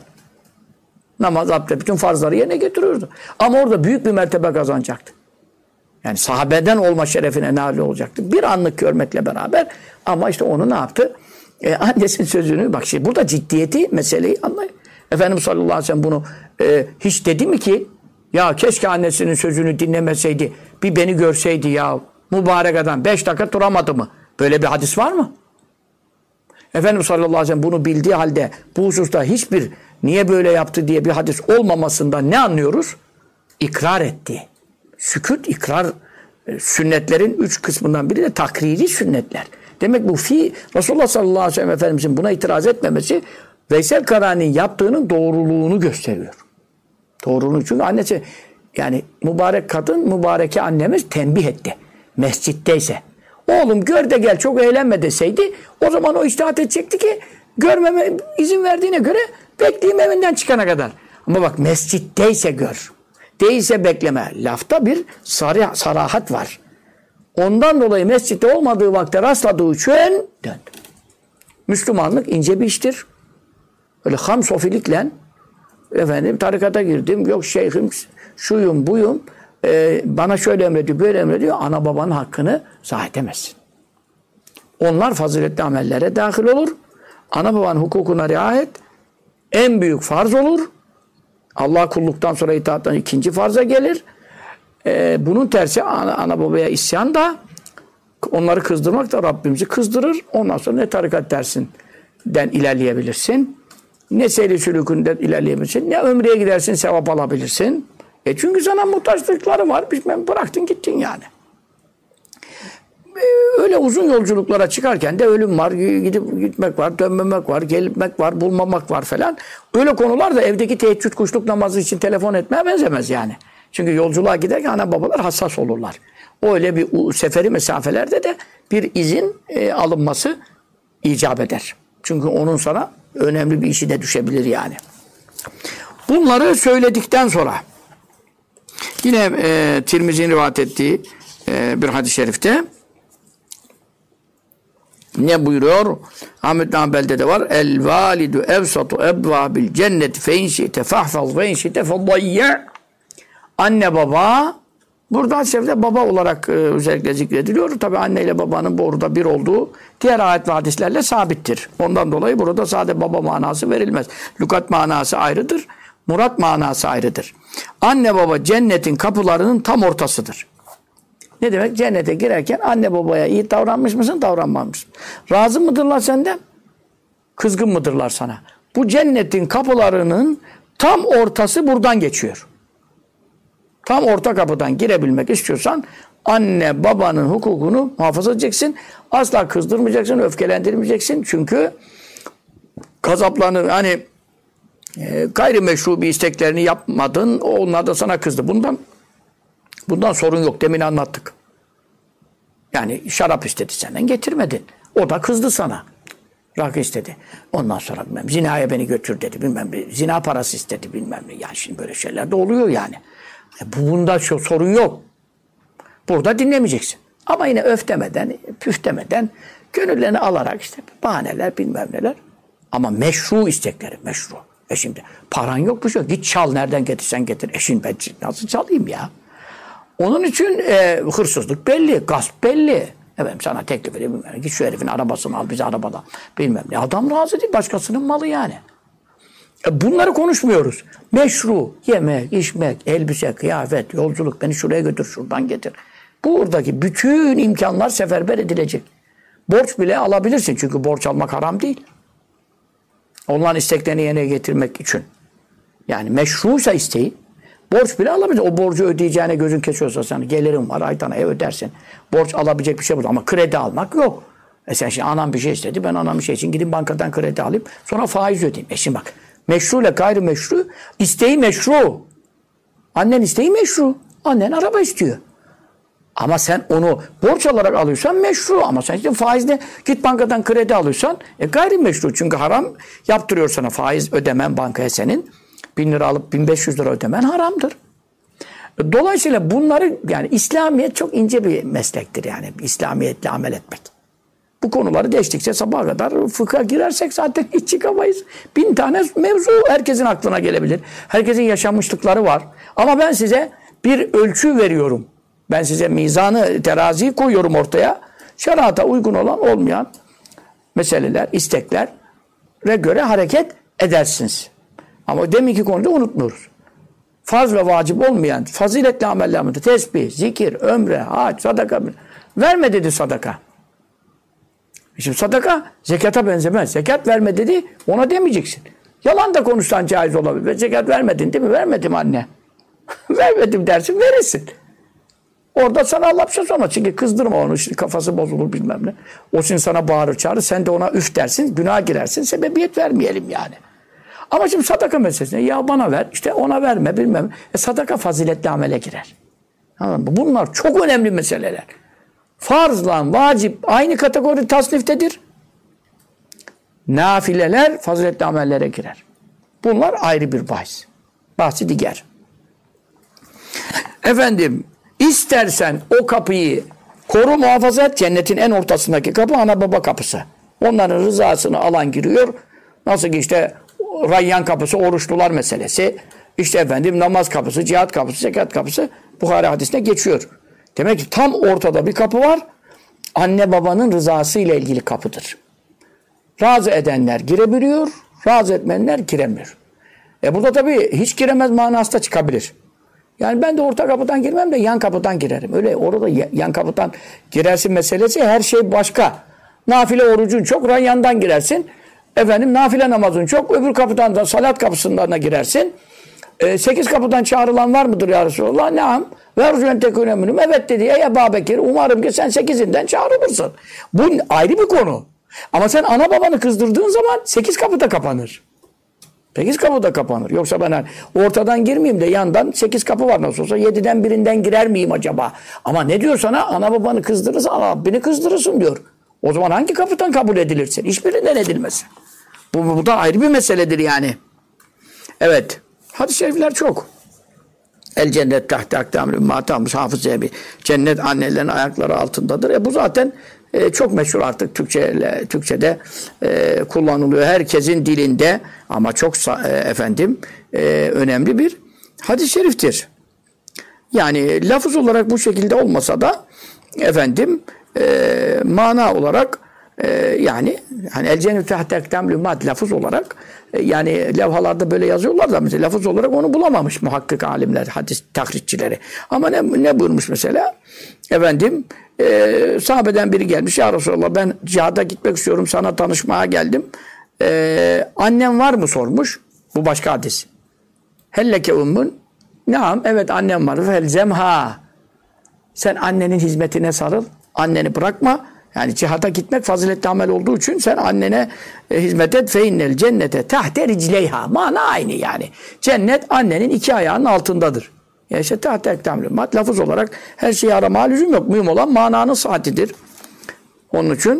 Namaz, abdest, bütün farzları yerine getiriyordu. Ama orada büyük bir mertebe kazanacaktı. Yani sahabeden olma şerefine nail olacaktı. Bir anlık görmekle beraber ama işte onu ne yaptı? Annesinin sözünü, bak şimdi burada ciddiyeti, meseleyi anlayın. Efendimiz sallallahu aleyhi ve sellem bunu hiç dedi mi ki ya keşke annesinin sözünü dinlemeseydi, bir beni görseydi ya mübarek adam 5 dakika duramadı mı? Böyle bir hadis var mı? Efendimiz sallallahu aleyhi ve sellem bunu bildiği halde bu hususta hiçbir niye böyle yaptı diye bir hadis olmamasından ne anlıyoruz? İkrar etti. Sükût, ikrar, sünnetlerin 3 kısmından biri de takriri sünnetler. Demek bu Resulullah sallallahu aleyhi ve sellem Efendimizin buna itiraz etmemesi Veysel Karani'nin yaptığının doğruluğunu gösteriyor. Doğruluğunu, çünkü annesi yani mübarek kadın, mübareke annemiz tembih etti. Mescitteyse. Oğlum gör de gel, çok eğlenme deseydi o zaman o içtihat edecekti ki görmeme izin verdiğine göre bekleyeyim evinden çıkana kadar. Ama bak mescitteyse gör. Değilse bekleme. Lafta bir sarahat var. Ondan dolayı mescitte olmadığı vakte rastladığı için döndü. Müslümanlık ince bir iştir. Öyle ham sofilikle efendim tarikata girdim. Yok şeyhim, şuyum, buyum. Bana şöyle emrediyor, böyle emrediyor. Ana babanın hakkını zayi edemezsin. Onlar faziletli amellere dahil olur. Ana babanın hukukuna riayet en büyük farz olur. Allah kulluktan sonra itaattan ikinci farza gelir. Bunun tersi ana babaya isyan da, onları kızdırmak da Rabbimizi kızdırır. Ondan sonra ne tarikat dersinden ilerleyebilirsin, ne seyri sülükünden ilerleyebilirsin, ne ömreye gidersin sevap alabilirsin. Çünkü sana muhtaçlıkları var. Bıraktın gittin yani. Öyle uzun yolculuklara çıkarken de ölüm var, gitmek var, dönmemek var, gelmek var, bulmamak var falan. Öyle konular da evdeki teheccüd kuşluk namazı için telefon etmeye benzemez yani. Çünkü yolculuğa giderken ana babalar hassas olurlar. Öyle bir seferi mesafelerde de bir izin alınması icap eder. Çünkü onun sana önemli bir işi de düşebilir yani. Bunları söyledikten sonra yine Tirmizi'nin rivayet ettiği bir hadis-i şerifte ne buyuruyor? Ahmet bin Hanbel'de de var. El validu evsatu ebvabil cenneti fe inşite fahfaz ve inşite fedayya. Anne baba, burada hadis-i baba olarak özellikle zikrediliyor. Tabi anne ile babanın burada bir olduğu diğer ayet ve hadislerle sabittir. Ondan dolayı burada sadece baba manası verilmez. Lügat manası ayrıdır. Murat manası ayrıdır. Anne baba cennetin kapılarının tam ortasıdır. Ne demek? Cennete girerken anne babaya iyi davranmış mısın, davranmamış mısın? Razı mıdırlar senden? Kızgın mıdırlar sana? Bu cennetin kapılarının tam ortası buradan geçiyor. Tam orta kapıdan girebilmek istiyorsan anne babanın hukukunu muhafaza edeceksin. Asla kızdırmayacaksın, öfkelendirmeyeceksin. Çünkü gazaplarını hani gayrimeşru bir isteklerini yapmadın. Onlar da sana kızdı. Bundan sorun yok. Demin anlattık. Yani şarap istedi senden, getirmedin. O da kızdı sana. Rakı istedi. Ondan sonra bilmem zinaya beni götür dedi. Bilmem zina parası istedi bilmem ne. Yani şimdi böyle şeyler de oluyor yani. Bunda sorun yok. Burada dinlemeyeceksin. Ama yine öf demeden, püf demeden gönüllerini alarak işte bahaneler bilmem neler. Ama meşru istekleri meşru. Şimdi paran yok bir şey yok. Git çal, nereden getirsen getir. Şimdi ben nasıl çalayım ya? Onun için hırsızlık belli, gasp belli. Efendim sana teklif edeyim. Git şu herifin arabasını al, bize arabadan. Bilmem ne. Adam razı değil. Başkasının malı yani. Bunları konuşmuyoruz. Meşru, yemek, içmek, elbise, kıyafet, yolculuk. Beni şuraya götür, şuradan getir. Buradaki bütün imkanlar seferber edilecek. Borç bile alabilirsin. Çünkü borç almak haram değil. Onların isteklerini yerine getirmek için. Yani meşruysa isteği, borç bile alabilirsin. O borcu ödeyeceğine gözün kesiyorsa sana gelirim var, aydan ev ödersin. Borç alabilecek bir şey bu. Ama kredi almak yok. Sen şimdi anam bir şey istedi, ben anam bir şey için gideyim bankadan kredi alayım, sonra faiz ödeyeyim. Şimdi bak, meşru ile gayrimeşru, isteği meşru. Annen isteği meşru. Annen araba istiyor. Ama sen onu borç olarak alıyorsan meşru. Ama sen işte faizle git bankadan kredi alıyorsan gayrimeşru. Çünkü haram yaptırıyor sana faiz ödemen bankaya senin. 1000 lira alıp 1500 lira ödemen haramdır. Dolayısıyla bunları yani İslamiyet çok ince bir meslektir yani. İslamiyetle amel etmek. Bu konuları geçtikçe sabaha kadar fıkha girersek zaten hiç çıkamayız. 1000 tane mevzu herkesin aklına gelebilir. Herkesin yaşanmışlıkları var. Ama ben size bir ölçü veriyorum. Ben size mizanı, teraziyi koyuyorum ortaya. Şerata uygun olan olmayan meseleler, isteklere göre hareket edersiniz. Ama deminki konuda unutmuyoruz. Farz ve vacip olmayan faziletli amellerinde tesbih, zikir, ömre, hac, sadaka verme dedi sadaka. Şimdi sadaka zekata benzemez. Zekat verme dedi ona demeyeceksin. Yalan da konuşsan caiz olabilir. Zekat vermedin değil mi? Vermedim anne. Vermedim dersin verirsin. Orada sana Allah bir şey sormaz. Çünkü kızdırma onu. Şimdi kafası bozulur bilmem ne. O şimdi sana bağırır çağırır. Sen de ona üf dersin. Günaha girersin. Sebebiyet vermeyelim yani. Ama şimdi sadaka meselesine ya bana ver. İşte ona verme bilmem. Sadaka faziletli amele girer. Anladın mı? Bunlar çok önemli meseleler. Farzla vacip aynı kategori tasniftedir. Nafileler faziletli amellere girer. Bunlar ayrı bir bahis. Bahsi diğer. Efendim istersen o kapıyı koru muhafaza et. Cennetin en ortasındaki kapı ana baba kapısı. Onların rızasını alan giriyor. Nasıl ki işte Rayyan kapısı oruçlular meselesi. İşte efendim namaz kapısı, cihat kapısı, zekat kapısı Buhari hadisine geçiyor. Demek ki tam ortada bir kapı var. Anne babanın rızası ile ilgili kapıdır. Razı edenler girebiliyor, razı etmeyenler giremiyor. Burada tabii hiç giremez manası da çıkabilir. Yani ben de orta kapıdan girmem de yan kapıdan girerim. Öyle orada yan kapıdan girersin meselesi her şey başka. Nafile orucun çok, Rayyan'dan girersin. Efendim nafile namazın çok, öbür kapıdan da salat kapısından da girersin. 8 kapıdan çağrılan var mıdır ya Resulallah? Neam. Ve rücuen tekûne minhum. Evet dedi. Ey Ebu Bekir, umarım ki sen 8'inden çağrılırsın. Bu ayrı bir konu. Ama sen ana babanı kızdırdığın zaman 8 kapıda kapanır. 8 kapıda kapanır. Yoksa ben ortadan girmeyeyim de yandan 8 kapı var nasıl olsa 7'den birinden girer miyim acaba? Ama ne diyor sana? Ana babanı kızdırırsan Rabbini kızdırırsın diyor. O zaman hangi kapıdan kabul edilirsin? Hiçbirinden edilmesin. Bu da ayrı bir meseledir yani. Evet. Hadis-i şerifler çok. El cennet tahte akdamil ümmatam hafız Zehebi. Cennet annelerin ayakları altındadır. Bu zaten çok meşhur artık Türkçe'de kullanılıyor. Herkesin dilinde ama çok önemli bir hadis-i şeriftir. Yani lafız olarak bu şekilde olmasa da mana olarak yani hani el cennet tahte akdamil ümmat lafız olarak yani levhalarda böyle yazıyorlar da mesela lafız olarak onu bulamamış muhakkik alimler, hadis tahricçileri. Ama ne buyurmuş mesela? Sahabeden biri gelmiş. Ya Resulallah ben cihada gitmek istiyorum. Sana tanışmaya geldim. Annem var mı sormuş. Bu başka hadis. Helleke ummun. Naam. Evet annem var. Felzemha. Sen annenin hizmetine sarıl. Anneni bırakma. Yani cihada gitmek faziletli amel olduğu için sen annene hizmet et. Feinnel cennete tahte ricleyha. Mana aynı yani. Cennet annenin 2 ayağının altındadır. Yani işte tahte ektamlümat lafız olarak her şeyi aramaya lüzum yok. Mühim olan mananın saatidir. Onun için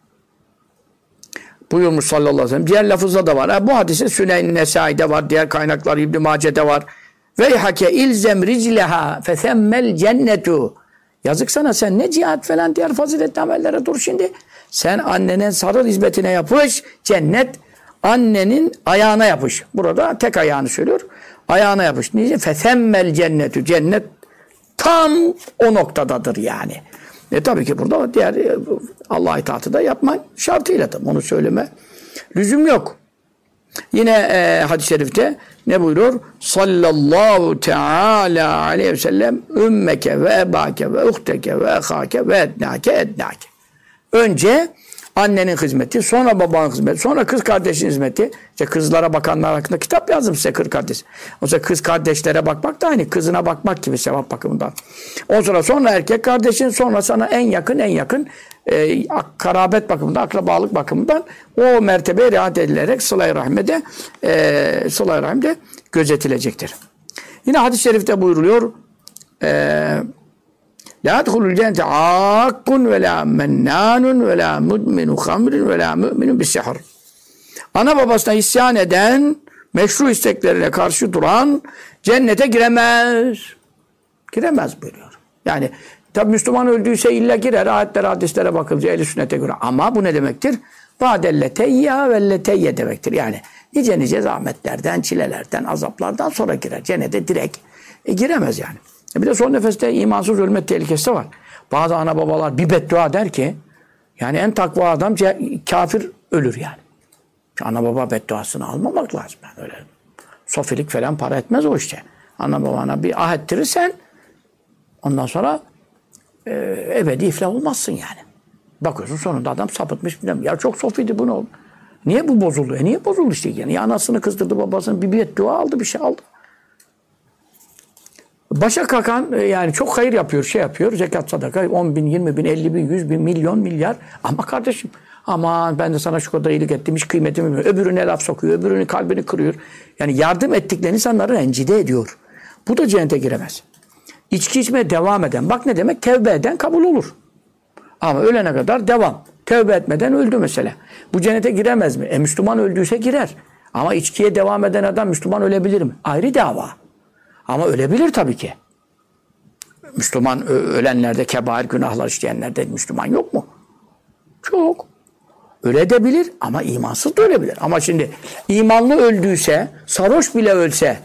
buyurmuş sallallahu aleyhi ve sellem. Diğer lafızda da var. Bu hadise Süneyn-i Nesai'de var. Diğer kaynaklar İbn-i Mace'de var. Veyhake ilzem ricleha fesemmel cennetu. Yazık sana sen ne cihat falan diğer faziletli amellere dur şimdi. Sen annene sarıl hizmetine yapış. Cennet annenin ayağına yapış. Burada tek ayağını söylüyor. Ayağına yapış. Niye? Fesemmel cennetu. Cennet tam o noktadadır yani. Tabii ki burada diğer Allah'a itaatı da yapman şartıyla da onu söyleme lüzum yok. Yine hadis-i şerifte ne buyuruyor? Sallallahu teala aleyhi ve sellem ümmeke ve ebake ve uhteke ve ehake ve etnake. Önce annenin hizmeti, sonra babanın hizmeti, sonra kız kardeşin hizmeti. İşte kızlara bakanlar hakkında kitap yazdım size 40 hadis. O zaman kız kardeşlere bakmak da aynı. Kızına bakmak gibi sevap bakımından. Sonra erkek kardeşin, sonra sana en yakın karabet bakımından, akrabalık bakımından o mertebeye riayet edilerek sıla-i rahmede gözetilecektir. Yine hadis-i şerifte buyruluyor. La yedhulul cennete akkun ve la mennanun ve la mudminu hamrin ve la müminun bisihr. Ana babasına isyan eden, meşru isteklerine karşı duran cennete giremez. Giremez buyuruyor. Yani tabi Müslüman öldüyse illa girer. Ayetlere, hadislere bakılınca ehl-i sünnete göre. Ama bu ne demektir? Ba'delleteyya velleteyye demektir. Yani nice zahmetlerden, çilelerden, azaplardan sonra girer. Cennete direkt giremez yani. Bir de son nefeste imansız ölme tehlikesi var. Bazı ana babalar bir beddua der ki yani en takva adam kafir ölür yani. Ana baba bedduasını almamak lazım. Yani öyle sofilik falan para etmez o işte. Ana babana bir ah ettirirsen ondan sonra ebedi iflah olmazsın yani. Bakıyorsun sonunda adam sapıtmış. Ya çok sofiydi bu ne oldu? Niye bu bozuldu? Niye bozuldu işte? Yani anasını kızdırdı, babasını bir beddua aldı, bir şey aldı. Başa kakan yani çok hayır yapıyor, şey yapıyor. Zekat, sadaka 10 bin, 20 bin, 50 bin, 100 bin, milyon, milyar. Ama kardeşim aman ben de sana şu kadar iyilik ettim, hiç kıymetimi bilmiyor. Öbürüne laf sokuyor, öbürünün kalbini kırıyor. Yani yardım ettikleri insanları rencide ediyor. Bu da cennete giremez. İçki içmeye devam eden. Bak ne demek? Tevbe eden kabul olur. Ama ölene kadar devam. Tevbe etmeden öldü mesela. Bu cennete giremez mi? Müslüman öldüyse girer. Ama içkiye devam eden adam Müslüman ölebilir mi? Ayrı dava. Ama ölebilir tabii ki. Müslüman ölenlerde, kebair günahlar işleyenlerde Müslüman yok mu? Çok. Ölebilir ama imansız da ölebilir. Ama şimdi imanlı öldüyse, sarhoş bile ölse,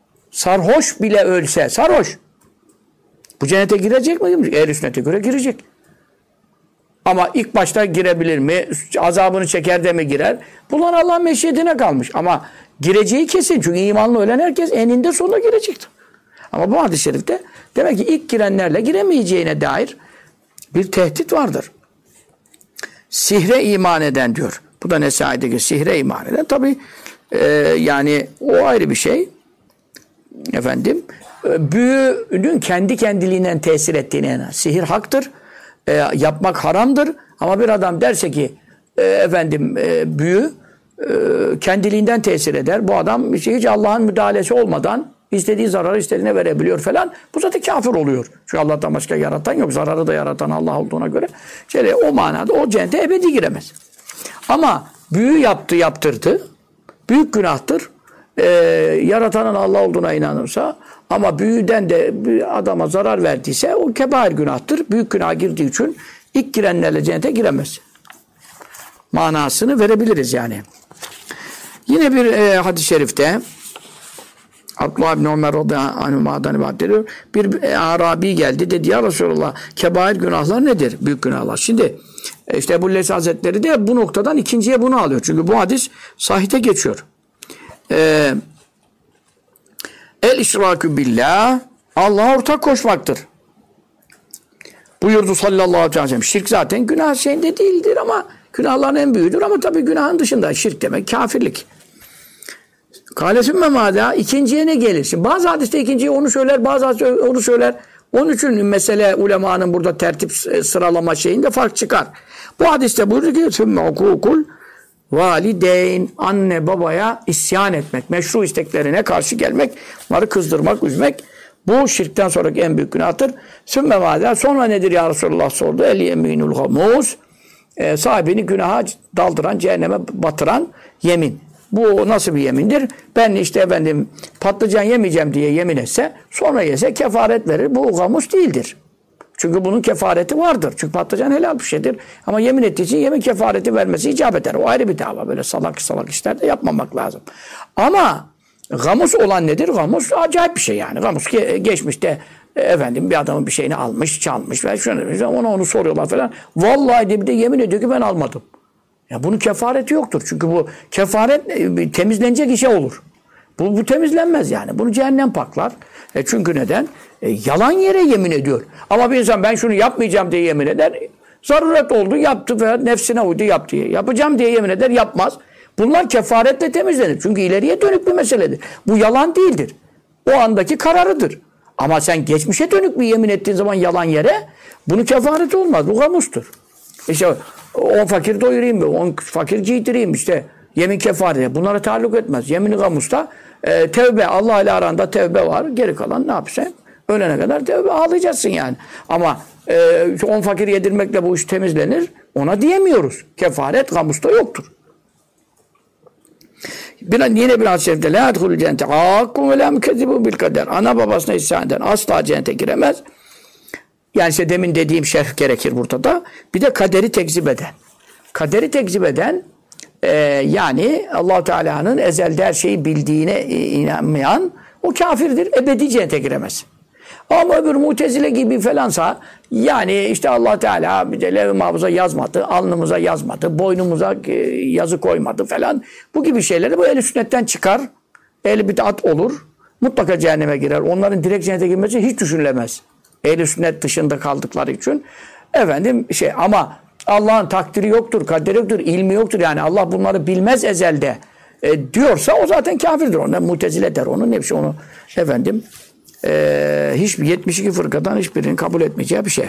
sarhoş. Bu cennete girecek mi? Ehl-i sünnete göre girecek. Ama ilk başta girebilir mi? Azabını çeker de mi girer? Bunlar Allah'ın meşiyetine kalmış. Ama gireceği kesin. Çünkü imanlı ölen herkes eninde sonunda girecektir. Ama bu hadis-i şerifte demek ki ilk girenlerle giremeyeceğine dair bir tehdit vardır. Sihre iman eden diyor. Bu da Nesai'deki sihre iman eden. Tabii yani o ayrı bir şey. Efendim büyünün kendi kendiliğinden tesir ettiğine inanan. Sihir haktır. Yapmak haramdır. Ama bir adam derse ki büyü kendiliğinden tesir eder. Bu adam hiç Allah'ın müdahalesi olmadan istediği zararı istediğine verebiliyor falan. Bu zaten kafir oluyor. Çünkü Allah'tan başka yaratan yok. Zararı da yaratan Allah olduğuna göre. O manada o cennete ebedi giremez. Ama büyü yaptırdı. Büyük günahtır. Yaratanın Allah olduğuna inanırsa ama büyüden de bir adama zarar verdiyse o kebair günahtır. Büyük günah girdiği için ilk girenlerle cennete giremez. Manasını verebiliriz yani. Yine bir hadis-i şerifte Abdullah bin Ömer radıyallahu anhuma'dan rivayet ediyor. Bir Arabi geldi dedi ya Resulallah kebair günahlar nedir? Büyük günahlar. Şimdi işte Ebu Leys Hazretleri de bu noktadan ikinciye bunu alıyor. Çünkü bu hadis sahihte geçiyor. El işrakü billah Allah'a ortak koşmaktır. Buyurdu sallallahu aleyhi ve sellem. Şirk zaten günah şeyinde değildir ama günahların en büyüğüdür ama tabii günahın dışında şirk demek kafirlik. Kâlesün memâdâ ikinciye ne gelir? Şimdi bazı hadiste ikinciye onu söyler, bazı hadiste onu söyler. Onun için mesele ulemanın burada tertip sıralama şeyinde fark çıkar. Bu hadiste buyurdu ki sümme hukukul valideyn anne babaya isyan etmek, meşru isteklerine karşı gelmek, onları kızdırmak, üzmek bu şirkten sonraki en büyük günahtır. Sümme vâdâ sonra nedir ya Resulullah sordu. El yeminul gamûz sahibini günaha daldıran, cehenneme batıran yemin. Bu nasıl bir yemindir? Ben işte patlıcan yemeyeceğim diye yemin etse sonra yese kefaret verir. Bu gamus değildir. Çünkü bunun kefareti vardır. Çünkü patlıcan helal bir şeydir. Ama yemin ettiği için yemin kefareti vermesi icap eder. O ayrı bir dava. Böyle salak işler de yapmamak lazım. Ama gamus olan nedir? Gamus acayip bir şey yani. Gamus geçmişte bir adamın bir şeyini almış, çalmış ve onu soruyorlar falan. Vallahi de bir de yemin ediyor ki ben almadım. Ya bunun kefareti yoktur. Çünkü bu kefaret temizlenecek işe olur. Bu temizlenmez yani. Bunu cehennem paklar. Çünkü neden? Yalan yere yemin ediyor. Ama bir insan ben şunu yapmayacağım diye yemin eder. Zaruret oldu yaptı veya nefsine uydu yaptı. Yapacağım diye yemin eder yapmaz. Bunlar kefaretle temizlenir. Çünkü ileriye dönük bir meseledir. Bu yalan değildir. O andaki kararıdır. Ama sen geçmişe dönük bir yemin ettiğin zaman yalan yere bunun kefareti olmaz. Bu gamustur. İşte 10 fakir doyurayım mı? 10 fakir giydireyim işte. Yemin kefareti. Bunlara taalluk etmez. Yemin-i gamusta Tevbe, Allah ile aranda tevbe var. Geri kalan ne yapacaksın? Ölene kadar tevbe ağlayacaksın yani. Ama 10 fakir yedirmekle bu iş temizlenir. Ona diyemiyoruz. Kefaret kamusta yoktur. Yine bir hadis-i şerifte la yedhulul cennete akkum ve la mükezzibun bil kader. Ana babasına isyan eden asla cennete giremez. Yani işte demin dediğim şerh gerekir burada da. Bir de kaderi tekzip eden. Kaderi tekzip eden yani Allah Teala'nın ezelde her şeyi bildiğine inanmayan o kafirdir. Ebedi cennete giremez. Ama öbür Mutezile gibi falansa yani işte Allah Teala bir de levh-i mahfuza yazmadı, alnımıza yazmadı, boynumuza yazı koymadı falan. Bu gibi şeyleri bu ehl-i sünnetten çıkar. Ehl-i bid'at olur. Mutlaka cehenneme girer. Onların direkt cennete girmesi hiç düşünülemez. Ehl-i sünnet dışında kaldıkları için. Ama Allah'ın takdiri yoktur, kaderi yoktur, ilmi yoktur. Yani Allah bunları bilmez ezelde diyorsa o zaten kafirdir. Ona Mutezile der. Onun hepsi onu hiçbir 72 fırkadan hiçbirinin kabul etmeyeceği bir şey.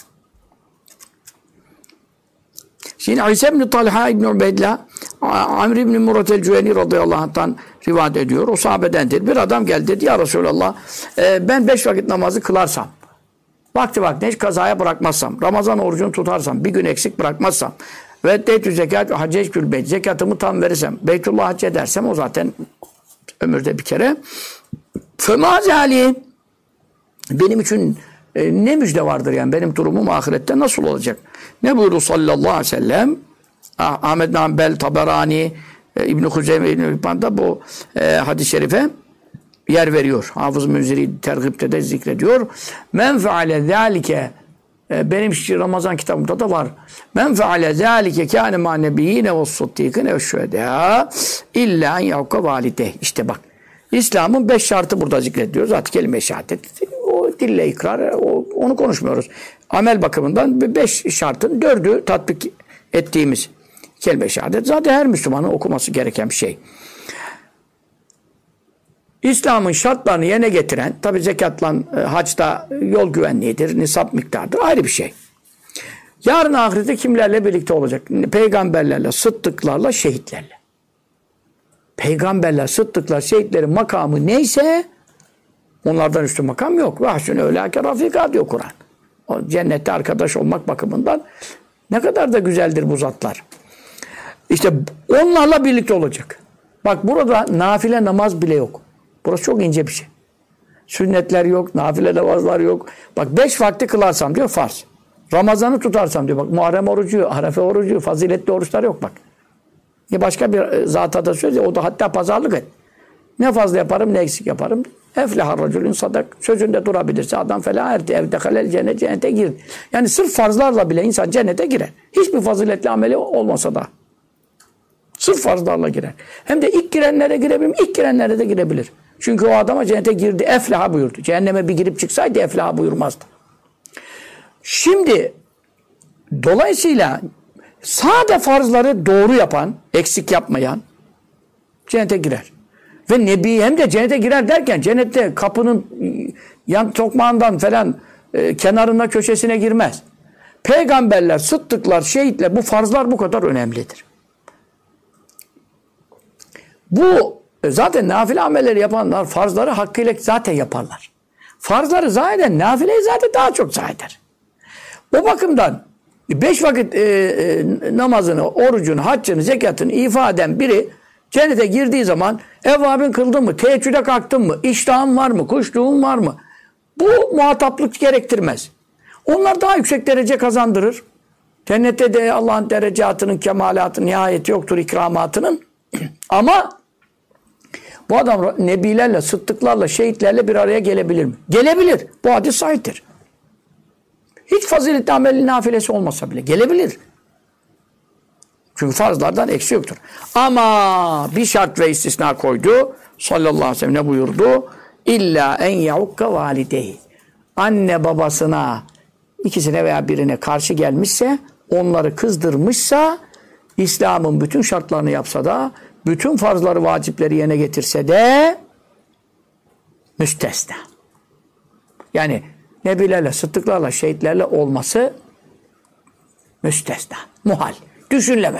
Şimdi İsa ibn Talha ibn Ubeydillah Amr ibn Murat el-Cüveni radıyallahu anh'tan rivayet ediyor. O sahabedendir. Bir adam geldi dedi ya Resulallah ben 5 vakit namazı kılarsam vakti hiç kazaya bırakmazsam Ramazan orucunu tutarsam bir gün eksik bırakmazsam ve deytü zekat haccecül beyt zekatımı tam verirsem Beytullah hac edersem o zaten ömürde bir kere femazali benim için ne müjde vardır yani benim durumum ahirette nasıl olacak? Ne buyurdu sallallahu aleyhi ve sellem? Ahmed bin Hanbel, Taberani, İbn-i Huzeyme, İbn-i Hibban'da bu hadis-i şerife yer veriyor. Hafız Münziri tergipte de zikrediyor. Men feale zâlike benim Ramazan kitabımda da var. Men feale zâlike kâne mâ nebiyyîne ve sıddîkîne ve şühedâ illâ en yavka valideh. İşte bak. İslam'ın 5 şartı burada zikrediyor. Zaten kelime-i şehadet. O dille ikrar, onu konuşmuyoruz. Amel bakımından 5 şartın 4'ü tatbik ettiğimiz kelime-i şehadet. Zaten her Müslümanın okuması gereken bir şey. İslam'ın şartlarını yerine getiren, tabi zekatla haçta yol güvenliğidir, nisap miktarıdır, ayrı bir şey. Yarın ahirette kimlerle birlikte olacak? Peygamberlerle, sıddıklarla, şehitlerle. Peygamberler, sıddıklar, şehitlerin makamı neyse onlardan üstün makam yok. Vahsün öylâke rafika diyor Kur'an. O cennette arkadaş olmak bakımından ne kadar da güzeldir bu zatlar. İşte onlarla birlikte olacak. Bak burada nafile namaz bile yok. Burası çok ince bir şey. Sünnetler yok, nafile namazlar yok. Bak 5 vakti kılarsam diyor farz. Ramazan'ı tutarsam diyor. Bak Muharrem orucu, Arefe orucu, faziletli oruçlar yok bak. Başka bir zata da söylüyor. O da hatta pazarlık et. Ne fazla yaparım ne eksik yaparım. Eflehar racülün sadak. Sözünde durabilirse adam felah erdi. Evde halel cennete girdi. Yani sırf farzlarla bile insan cennete girer. Hiçbir faziletli ameli olmasa da. Sırf farzlarla girer. Hem de ilk girenlere girebilir mi? İlk girenlere de girebilir. Çünkü o adama cennete girdi. Eflaha buyurdu. Cehenneme bir girip çıksaydı eflaha buyurmazdı. Şimdi dolayısıyla sade farzları doğru yapan, eksik yapmayan cennete girer. Ve Nebi hem de cennete girer derken cennette kapının yan tokmağından falan kenarına köşesine girmez. Peygamberler, sıddıklar, şehitler bu farzlar bu kadar önemlidir. Bu zaten nafile amelleri yapanlar farzları hakkıyla zaten yaparlar. Farzları zaten nafileyi zaten daha çok eder. O bakımdan 5 vakit namazını, orucunu, haccını, zekatını ifa eden biri cennete girdiği zaman evvabin kıldın mı, teheccüde kalktın mı, iştahın var mı, kuşluğun var mı? Bu muhataplık gerektirmez. Onlar daha yüksek derece kazandırır. Cennette de Allah'ın derecatının, kemalatının, nihayeti yoktur, ikramatının. Ama bu adam nebilerle, sıddıklarla, şehitlerle bir araya gelebilir mi? Gelebilir. Bu hadis sahihtir. Hiç faziletli amelin nafilesi olmasa bile gelebilir. Çünkü farzlardan eksi yoktur. Ama bir şart ve istisna koydu. Sallallahu aleyhi ve sellem ne buyurdu? İlla en yaukka valideyi. Anne babasına, ikisine veya birine karşı gelmişse, onları kızdırmışsa, İslam'ın bütün şartlarını yapsa da, bütün farzları, vacipleri yerine getirse de müstesna. Yani nebilerle, sıddıklarla, şehitlerle olması müstesna. Muhal. Düşünülemez.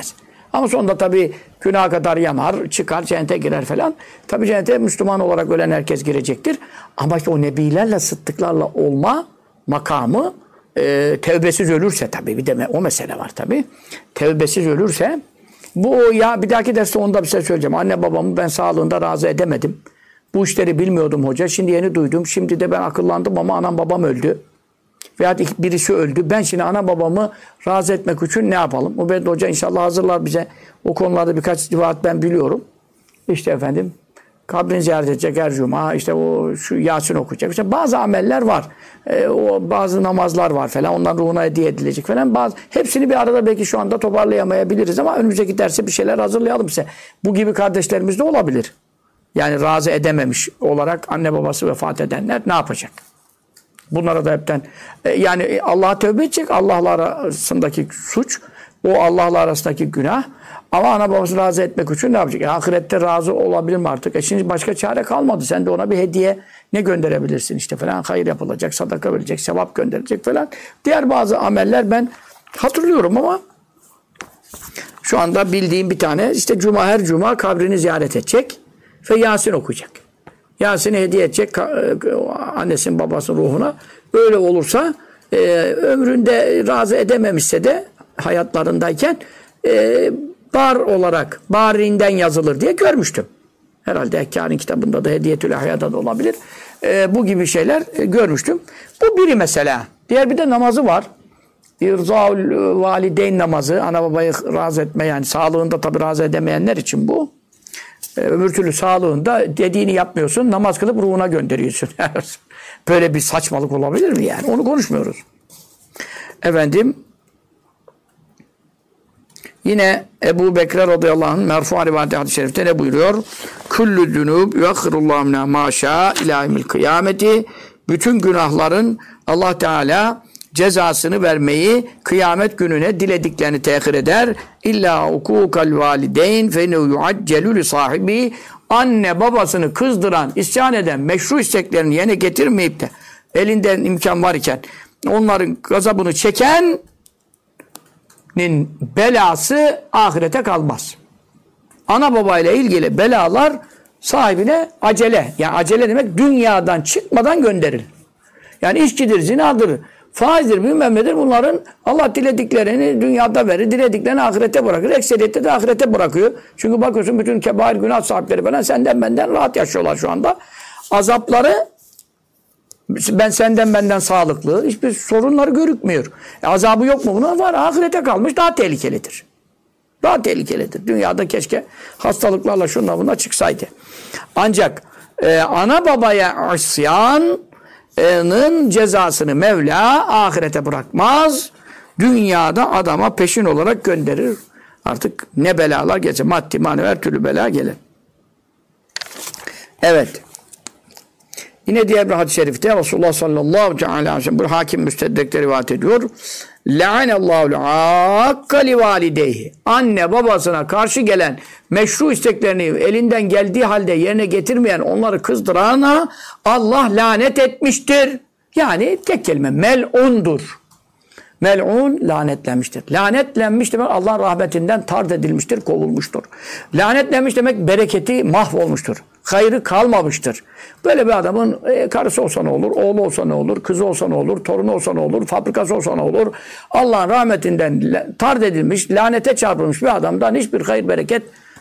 Ama sonunda tabii günaha kadar yanar, çıkar, cennete girer falan. Tabii cennete Müslüman olarak ölen herkes girecektir. Ama işte o nebilerle, sıddıklarla olma makamı tevbesiz ölürse tabii, bir de o mesele var tabii. Tevbesiz ölürse bu, ya bir dahaki derste onda bir şey söyleyeceğim. Anne babamı ben sağlığında razı edemedim. Bu işleri bilmiyordum hoca. Şimdi yeni duydum. Şimdi de ben akıllandım ama anam babam öldü. Veya birisi öldü. Ben şimdi ana babamı razı etmek için ne yapalım? O ben hoca inşallah hazırlar bize. O konularda birkaç rivayet ben biliyorum. İşte efendim kabrini ziyaret edecek her cuma. İşte o şu Yasin okuyacak. İşte bazı ameller var. O bazı namazlar var falan. Ondan ruhuna hediye edilecek falan. Hepsini bir arada belki şu anda toparlayamayabiliriz ama önümüzdeki derse bir şeyler hazırlayalım size. Bu gibi kardeşlerimiz de olabilir. Yani razı edememiş olarak anne babası vefat edenler ne yapacak? Bunlara da hepten yani Allah'a tövbe edecek. Allah'la arasındaki suç, o Allah'la arasındaki günah. Ama ana babasını razı etmek için ne yapacak? Ahirette razı olabilir mi artık? Şimdi başka çare kalmadı. Sen de ona bir hediye ne gönderebilirsin işte falan. Hayır yapılacak, sadaka verilecek, sevap gönderilecek falan. Diğer bazı ameller ben hatırlıyorum ama şu anda bildiğim bir tane işte her cuma kabrini ziyaret edecek ve Yasin okuyacak. Yasin'i hediye edecek annesinin babasının ruhuna. Öyle olursa ömründe razı edememişse de hayatlarındayken bar olarak barinden yazılır diye görmüştüm. Herhalde Ekkar'ın kitabında da Hediyetül Ahya'da da olabilir. Bu gibi şeyler görmüştüm. Bu biri mesela. Diğer bir de namazı var. İrzaul valideyn namazı. Ana babayı razı etme, yani sağlığında tabii razı edemeyenler için bu. Öbür türlü sağlığında dediğini yapmıyorsun, namaz kılıp ruhuna gönderiyorsun. Böyle bir saçmalık olabilir mi yani? Onu konuşmuyoruz. Efendim, yine Ebu Bekir radıyallahu anh merfu rivayeti hadis-i şerifte ne buyuruyor? Küllü zünub yuakhirullahu minâ mâ şâ ilâ yevmil kıyameti. Bütün günahların Allah Teala cezasını vermeyi kıyamet gününe dilediklerini tehir eder. İlla hukukal valideyn fe innehu yuaccelu li sahibi. Anne babasını kızdıran, isyan eden, meşru isteklerini yerine getirmeyip de elinden imkan var iken onların gazabını çekenin belası ahirete kalmaz. Ana babayla ilgili belalar sahibine acele. Yani acele demek dünyadan çıkmadan gönderilir. Yani içkidir, zinadır, faizdir, bilmem nedir. Bunların Allah dilediklerini dünyada verir, dilediklerini ahirete bırakır. Ekseriyette de ahirete bırakıyor. Çünkü bakıyorsun bütün kebair günah sahipleri falan senden benden rahat yaşıyorlar şu anda. Azapları ben senden benden sağlıklı. Hiçbir sorunları görükmüyor. Azabı yok mu buna? Var. Ahirete kalmış. Daha tehlikelidir. Daha tehlikelidir. Dünyada keşke hastalıklarla şunla buna çıksaydı. Ancak ana babaya isyanın cezasını Mevla ahirete bırakmaz. Dünyada adama peşin olarak gönderir. Artık ne belalar gelir. Maddi manevi her türlü bela gelir. Evet. Yine diğer bir hadis-i şerifte Resulullah sallallahu aleyhi ve sellem bu Hakim Müstedrek'te rivayet ediyor. La'anallahu hakka li valideyhi. Anne babasına karşı gelen meşru isteklerini elinden geldiği halde yerine getirmeyen, onları kızdırana Allah lanet etmiştir. Yani tek kelime mel'undur. Mel'un lanetlenmiştir. Lanetlenmiş demek Allah rahmetinden tard edilmiştir, kovulmuştur. Lanetlenmiş demek bereketi mahvolmuştur. Hayrı kalmamıştır. Böyle bir adamın karısı olsa ne olur, oğlu olsa ne olur, kızı olsa ne olur, torunu olsa ne olur, fabrikası olsa ne olur. Allah'ın rahmetinden tard edilmiş, lanete çarpılmış bir adamdan hiçbir hayır bereket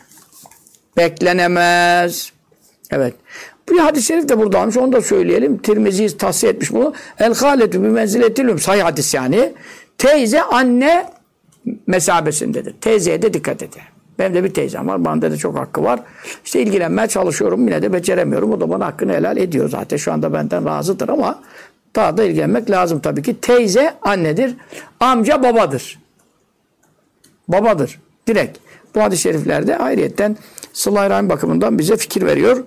beklenemez. Evet. Bir hadis-i şerif de burada almış. Onu da söyleyelim. Tirmizi tavsiye etmiş bunu. El-hâletü bi menziletilüm. Sahih hadis yani. Teyze anne mesabesindedir. Teyzeye de dikkat edin. Benim de bir teyzem var. Bana da çok hakkı var. İşte ilgilenmeye çalışıyorum. Yine de beceremiyorum. O da bana hakkını helal ediyor zaten. Şu anda benden razıdır ama daha da ilgilenmek lazım tabii ki. Teyze annedir. Amca babadır. Babadır. Direkt. Bu hadis-i şeriflerde ayrıyetten sıla-i rahim bakımından bize fikir veriyor.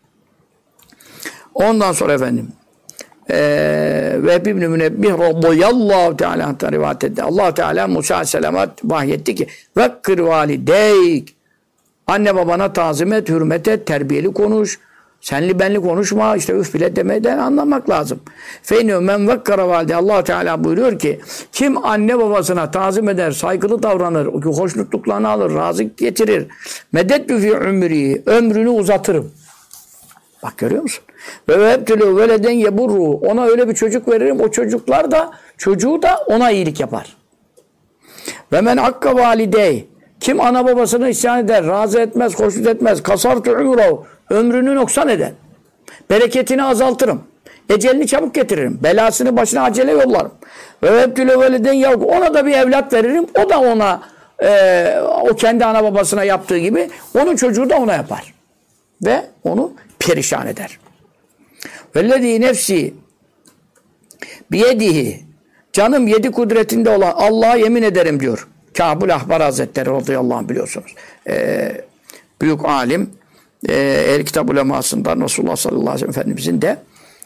Ondan sonra efendim Vehb ibn Münebbih radıyallahu teala rivayet etti. Allah Teala Musa aleyhisselama vahyetti ki vekkir valideyk, anne babana tazim et, hürmet et, terbiyeli konuş. Senli benli konuşma, işte üf bile demeden anlamak lazım. Feyne men vekkara valide. Allah Teala buyuruyor ki kim anne babasına tazim eder, saygılı davranır, hoşnutluklarını alır, razı getirir. Medettü fi ömrünü uzatırım. Bak görüyor musun? Ve heptülü veleden yeburru. Ona öyle bir çocuk veririm. O çocuklar da çocuğu da ona iyilik yapar. Ve men hakka validey. Kim ana babasını isyan eder, razı etmez, hoşnut etmez. Kasartu umruhu. Ömrünü noksan eder. Bereketini azaltırım. Ecelini çabuk getiririm. Belasını başına acele yollarım. Ve heptülü veleden yavru. Ona da bir evlat veririm. O da ona o kendi ana babasına yaptığı gibi onun çocuğu da ona yapar. Ve onu perişan eder. Vellezî nefsi biyedihi. Canım yedi kudretinde olan Allah'a yemin ederim diyor. Kâbul Ahbar Hazretleri radıyallahu anh biliyorsunuz. Büyük alim. El Kitap ulemasından Resulullah sallallahu aleyhi ve sellem Efendimizin de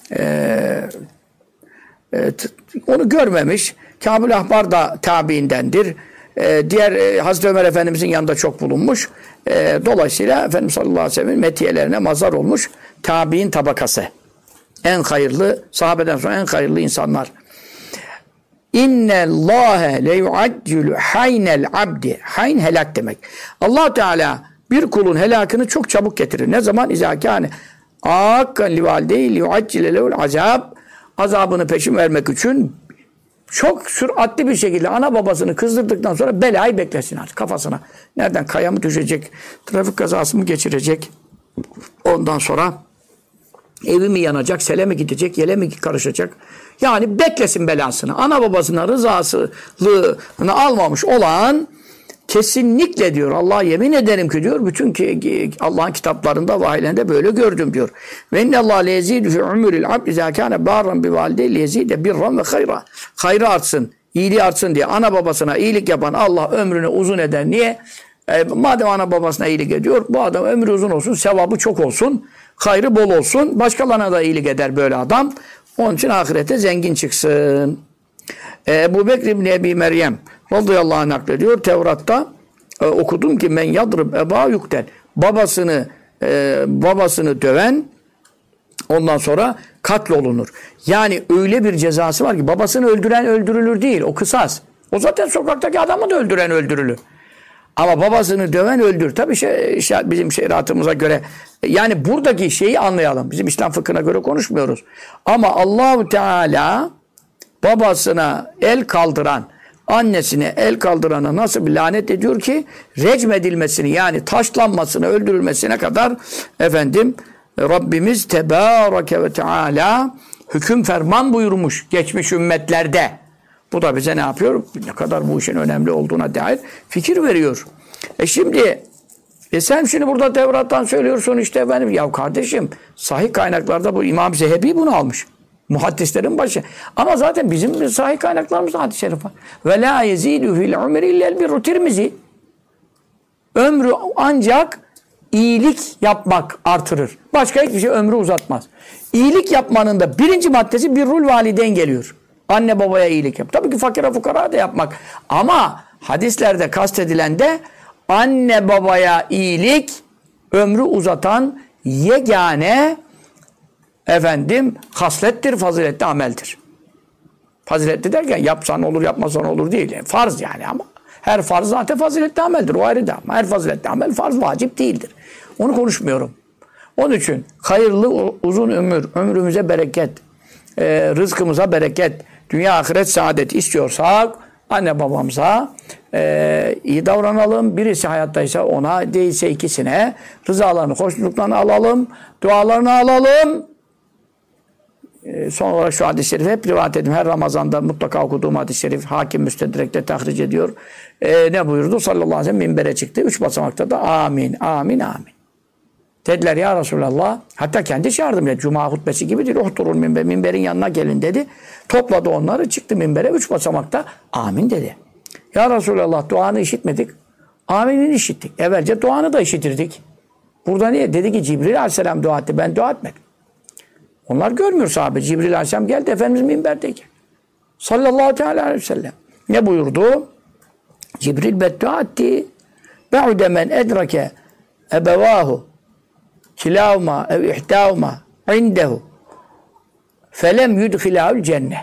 onu görmemiş. Kâbul Ahbar da tabiindendir. Diğer Hazreti Ömer Efendimizin yanında çok bulunmuş. Dolayısıyla Efendimiz sallallahu aleyhi ve sellem'in metiyelerine mazhar olmuş tabiin tabakası. En hayırlı, sahabeden sonra en hayırlı insanlar. İnnellâhe le yuaccülü haynel abdi. Hayn helak demek. Allah Teala bir kulun helakını çok çabuk getirir. Ne zaman? İzâkâne âkkan li vâlideyi li yuaccile lehul azâb. Azabını peşin vermek için çok süratli bir şekilde ana babasını kızdırdıktan sonra belayı beklesin artık kafasına. Nereden kaya mı düşecek, trafik kazası mı geçirecek, ondan sonra evi mi yanacak, sele mi gidecek, yele mi karışacak. Yani beklesin belasını. Ana babasına rızasını almamış olan kesinlikle diyor Allah yemin ederim ki diyor bütün Allah'ın kitaplarında vahiylerinde böyle gördüm diyor. Ve innallâh leyezidu fi umuril abd izâ kâne bâran bi valideyhi leyezîde birran ve hayra. Hayrı artsın, iyiliği artsın diye ana babasına iyilik yapan Allah ömrünü uzun eder. Niye? Madem ana babasına iyilik ediyor, bu adam ömrü uzun olsun, sevabı çok olsun, hayrı bol olsun, başkalarına da iyilik eder böyle adam. Onun için ahirete zengin çıksın. Ebu Bekir İbni Ebi Meryem radıyallahu anh naklediyor. Tevrat'ta okudum ki men yadrib eba yuktel. Babasını döven ondan sonra katlolunur. Yani öyle bir cezası var ki babasını öldüren öldürülür değil. O kısas. O zaten sokaktaki adamı da öldüren öldürülür. Ama babasını döven öldür. Tabii bizim şeriatımıza göre yani buradaki şeyi anlayalım. Bizim İslam fıkhına göre konuşmuyoruz. Ama Allahu Teala babasına el kaldıran, annesine el kaldırana nasıl bir lanet ediyor ki recmedilmesini yani taşlanmasını, öldürülmesine kadar Rabbimiz Tebareke ve Teala hüküm ferman buyurmuş geçmiş ümmetlerde. Bu da bize ne yapıyor? Ne kadar bu işin önemli olduğuna dair fikir veriyor. Şimdi sen şimdi burada Tevrat'tan söylüyorsun işte ya kardeşim sahih kaynaklarda bu İmam Zehebi bunu almış. Muhaddislerin başı. Ama zaten bizim sahih kaynaklarımızda hadis-i şerif var. Ve la yezidu fil umri illel birru Tirmizi. Ömrü ancak iyilik yapmak artırır. Başka hiçbir şey ömrü uzatmaz. İyilik yapmanın da birinci maddesi birrul validen geliyor. Anne babaya iyilik yap. Tabii ki fakire fukara da yapmak. Ama hadislerde kastedilen de anne babaya iyilik ömrü uzatan yegane haslettir, faziletli ameldir. Faziletli derken yapsan olur, yapmasan olur değil. Yani farz yani ama. Her farz zaten faziletli ameldir. O ayrı da ama her faziletli amel farz vacip değildir. Onu konuşmuyorum. Onun için hayırlı uzun ömrümüze bereket, rızkımıza bereket, dünya ahiret saadet istiyorsak anne babamıza iyi davranalım. Birisi hayattaysa ona, değilse ikisine rızalarını, hoşnutlarını alalım, dualarını alalım. Son olarak şu hadis-i şerifi hep rivayet edeyim. Her Ramazan'da mutlaka okuduğum hadis-i şerif Hakim Müstedrek'te tahric ediyor. Ne buyurdu? Sallallahu aleyhi ve sellem minbere çıktı. 3 basamakta da amin, amin, amin. Dediler ya Resulallah. Hatta kendi çağırdım ya. Cuma hutbesi gibi değil. Oturun minberin yanına gelin dedi. Topladı onları. Çıktı minbere. 3 basamakta amin dedi. Ya Resulallah duanı işitmedik. Aminini işittik. Evvelce duanı da işitirdik. Burada niye? Dedi ki Cibril aleyhisselam dua etti. Ben dua etmedim. Onlar görmüyor sahabe. Cibril aleyhisselam geldi. Efendimiz minberdeyken. Sallallahu aleyhi ve sellem. Ne buyurdu? Cibril beddua etti. Be'ude men edrake ebevahu kilâhuma ev ihtâhuma indehu felem yudhilâhul cennet.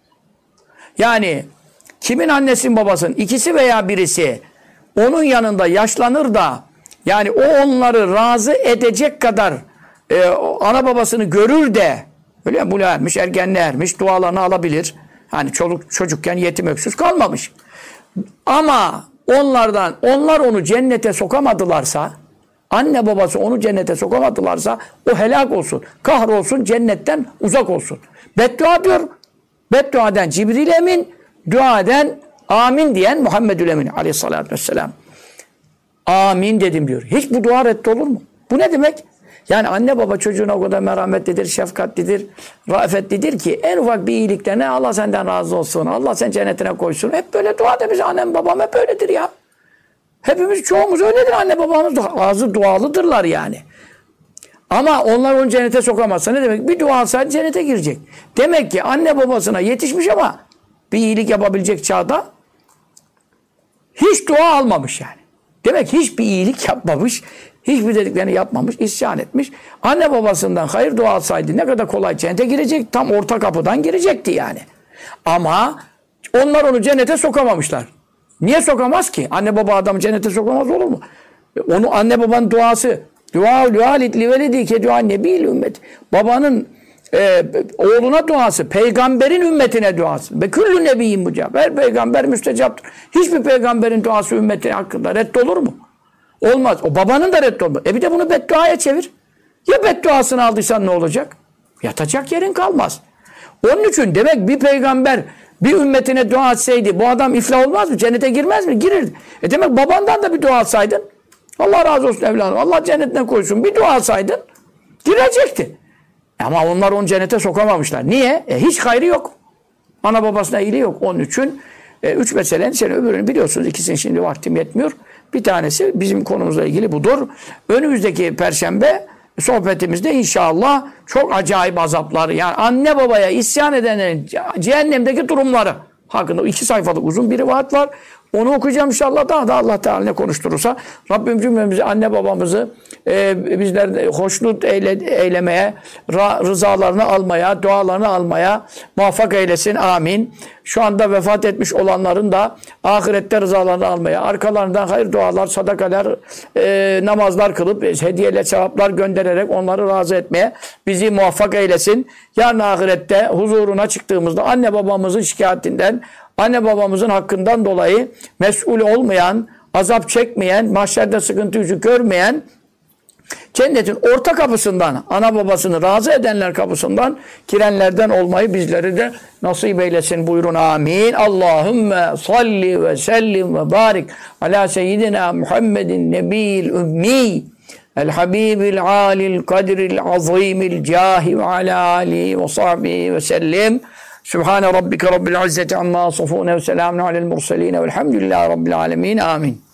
Yani kimin annesinin babasının ikisi veya birisi onun yanında yaşlanır da yani o onları razı edecek kadar ana babasını görür de öyle mi? Buluğa ermiş, ergenliğe ermiş, dualarını alabilir. Hani çocukken yetim öksüz kalmamış. Ama onlar onu cennete sokamadılarsa, anne babası onu cennete sokamadılarsa o helak olsun, kahrolsun, cennetten uzak olsun. Beddua diyor. Beddua eden Cibril Emin, dua eden amin diyen Muhammedül Emin aleyhissalatü vesselam. Amin dedim diyor. Hiç bu dua reddolur mu? Bu ne demek? Yani anne baba çocuğuna o kadar merhametlidir, şefkatlidir, rafetlidir ki en ufak bir iyiliklerine Allah senden razı olsun, Allah sen cennetine koysun. Hep böyle dua ederiz. Annem babam hep öyledir ya. Hepimiz çoğumuz öyledir. Anne babamız ağzı dualıdırlar yani. Ama onlar onu cennete sokamazsa ne demek? Bir dua alsaydı cennete girecek. Demek ki anne babasına yetişmiş ama bir iyilik yapabilecek çağda hiç dua almamış yani. Demek hiçbir iyilik yapmamış, hiçbir dediklerini yapmamış, isyan etmiş. Anne babasından hayır dua alsaydı ne kadar kolay cennete girecek, tam orta kapıdan girecekti yani. Ama onlar onu cennete sokamamışlar. Niye sokamaz ki? Anne baba adamı cennete sokamaz olur mu? Onu anne babanın duası, dua li velidike dua nebil ümmet. Babanın oğluna duası, peygamberin ümmetine duası. Ve küllü nebiyyin mücab. Her peygamber müstecaptır. Hiçbir peygamberin duası ümmetin hakkında reddolur mu? Olmaz. O babanın da reddolmaz. Bir de bunu bedduaya çevir. Ya bedduasını aldıysan ne olacak? Yatacak yerin kalmaz. Onun için demek bir peygamber bir ümmetine dua etseydi bu adam iflah olmaz mı? Cennete girmez mi? Girirdi. Demek babandan da bir dua alsaydın Allah razı olsun evladım. Allah cennetine koysun. Bir dua alsaydın girecekti. Ama onlar onu cennete sokamamışlar. Niye? Hiç hayrı yok. Ana babasına iyiliği yok. Onun için üç meselenin sen öbürünü biliyorsunuz. İkisini şimdi vaktim yetmiyor. Bir tanesi bizim konumuzla ilgili budur. Önümüzdeki Perşembe sohbetimizde inşallah çok acayip azapları yani anne babaya isyan edenlerin cehennemdeki durumları hakkında 2 sayfalık uzun bir rivayet var. Onu okuyacağım inşallah daha da Allah Teala ne konuşturursa. Rabbim cümlemizi anne babamızı bizler hoşnut eylemeye, rızalarını almaya, dualarını almaya muvaffak eylesin. Amin. Şu anda vefat etmiş olanların da ahirette rızalarını almaya, arkalarından hayır dualar, sadakalar, namazlar kılıp hediyeyle sevaplar göndererek onları razı etmeye bizi muvaffak eylesin. Yarın ahirette huzuruna çıktığımızda anne babamızın şikayetinden, anne babamızın hakkından dolayı mesul olmayan, azap çekmeyen, mahşerde sıkıntı yüzü görmeyen, cennetin orta kapısından, ana babasını razı edenler kapısından girenlerden olmayı bizleri de nasip eylesin. Buyurun amin. Allahümme salli ve sellim ve barik ala seyyidina Muhammedin nebiyil ümmi el habibil alil kadril azimil cahi ve ala alihi ve sahbihi ve sellim. Sübhane rabbike rabbil izzeti amma yasifun ve selamun alel murselin velhamdülillahi rabbil alemin. Amin.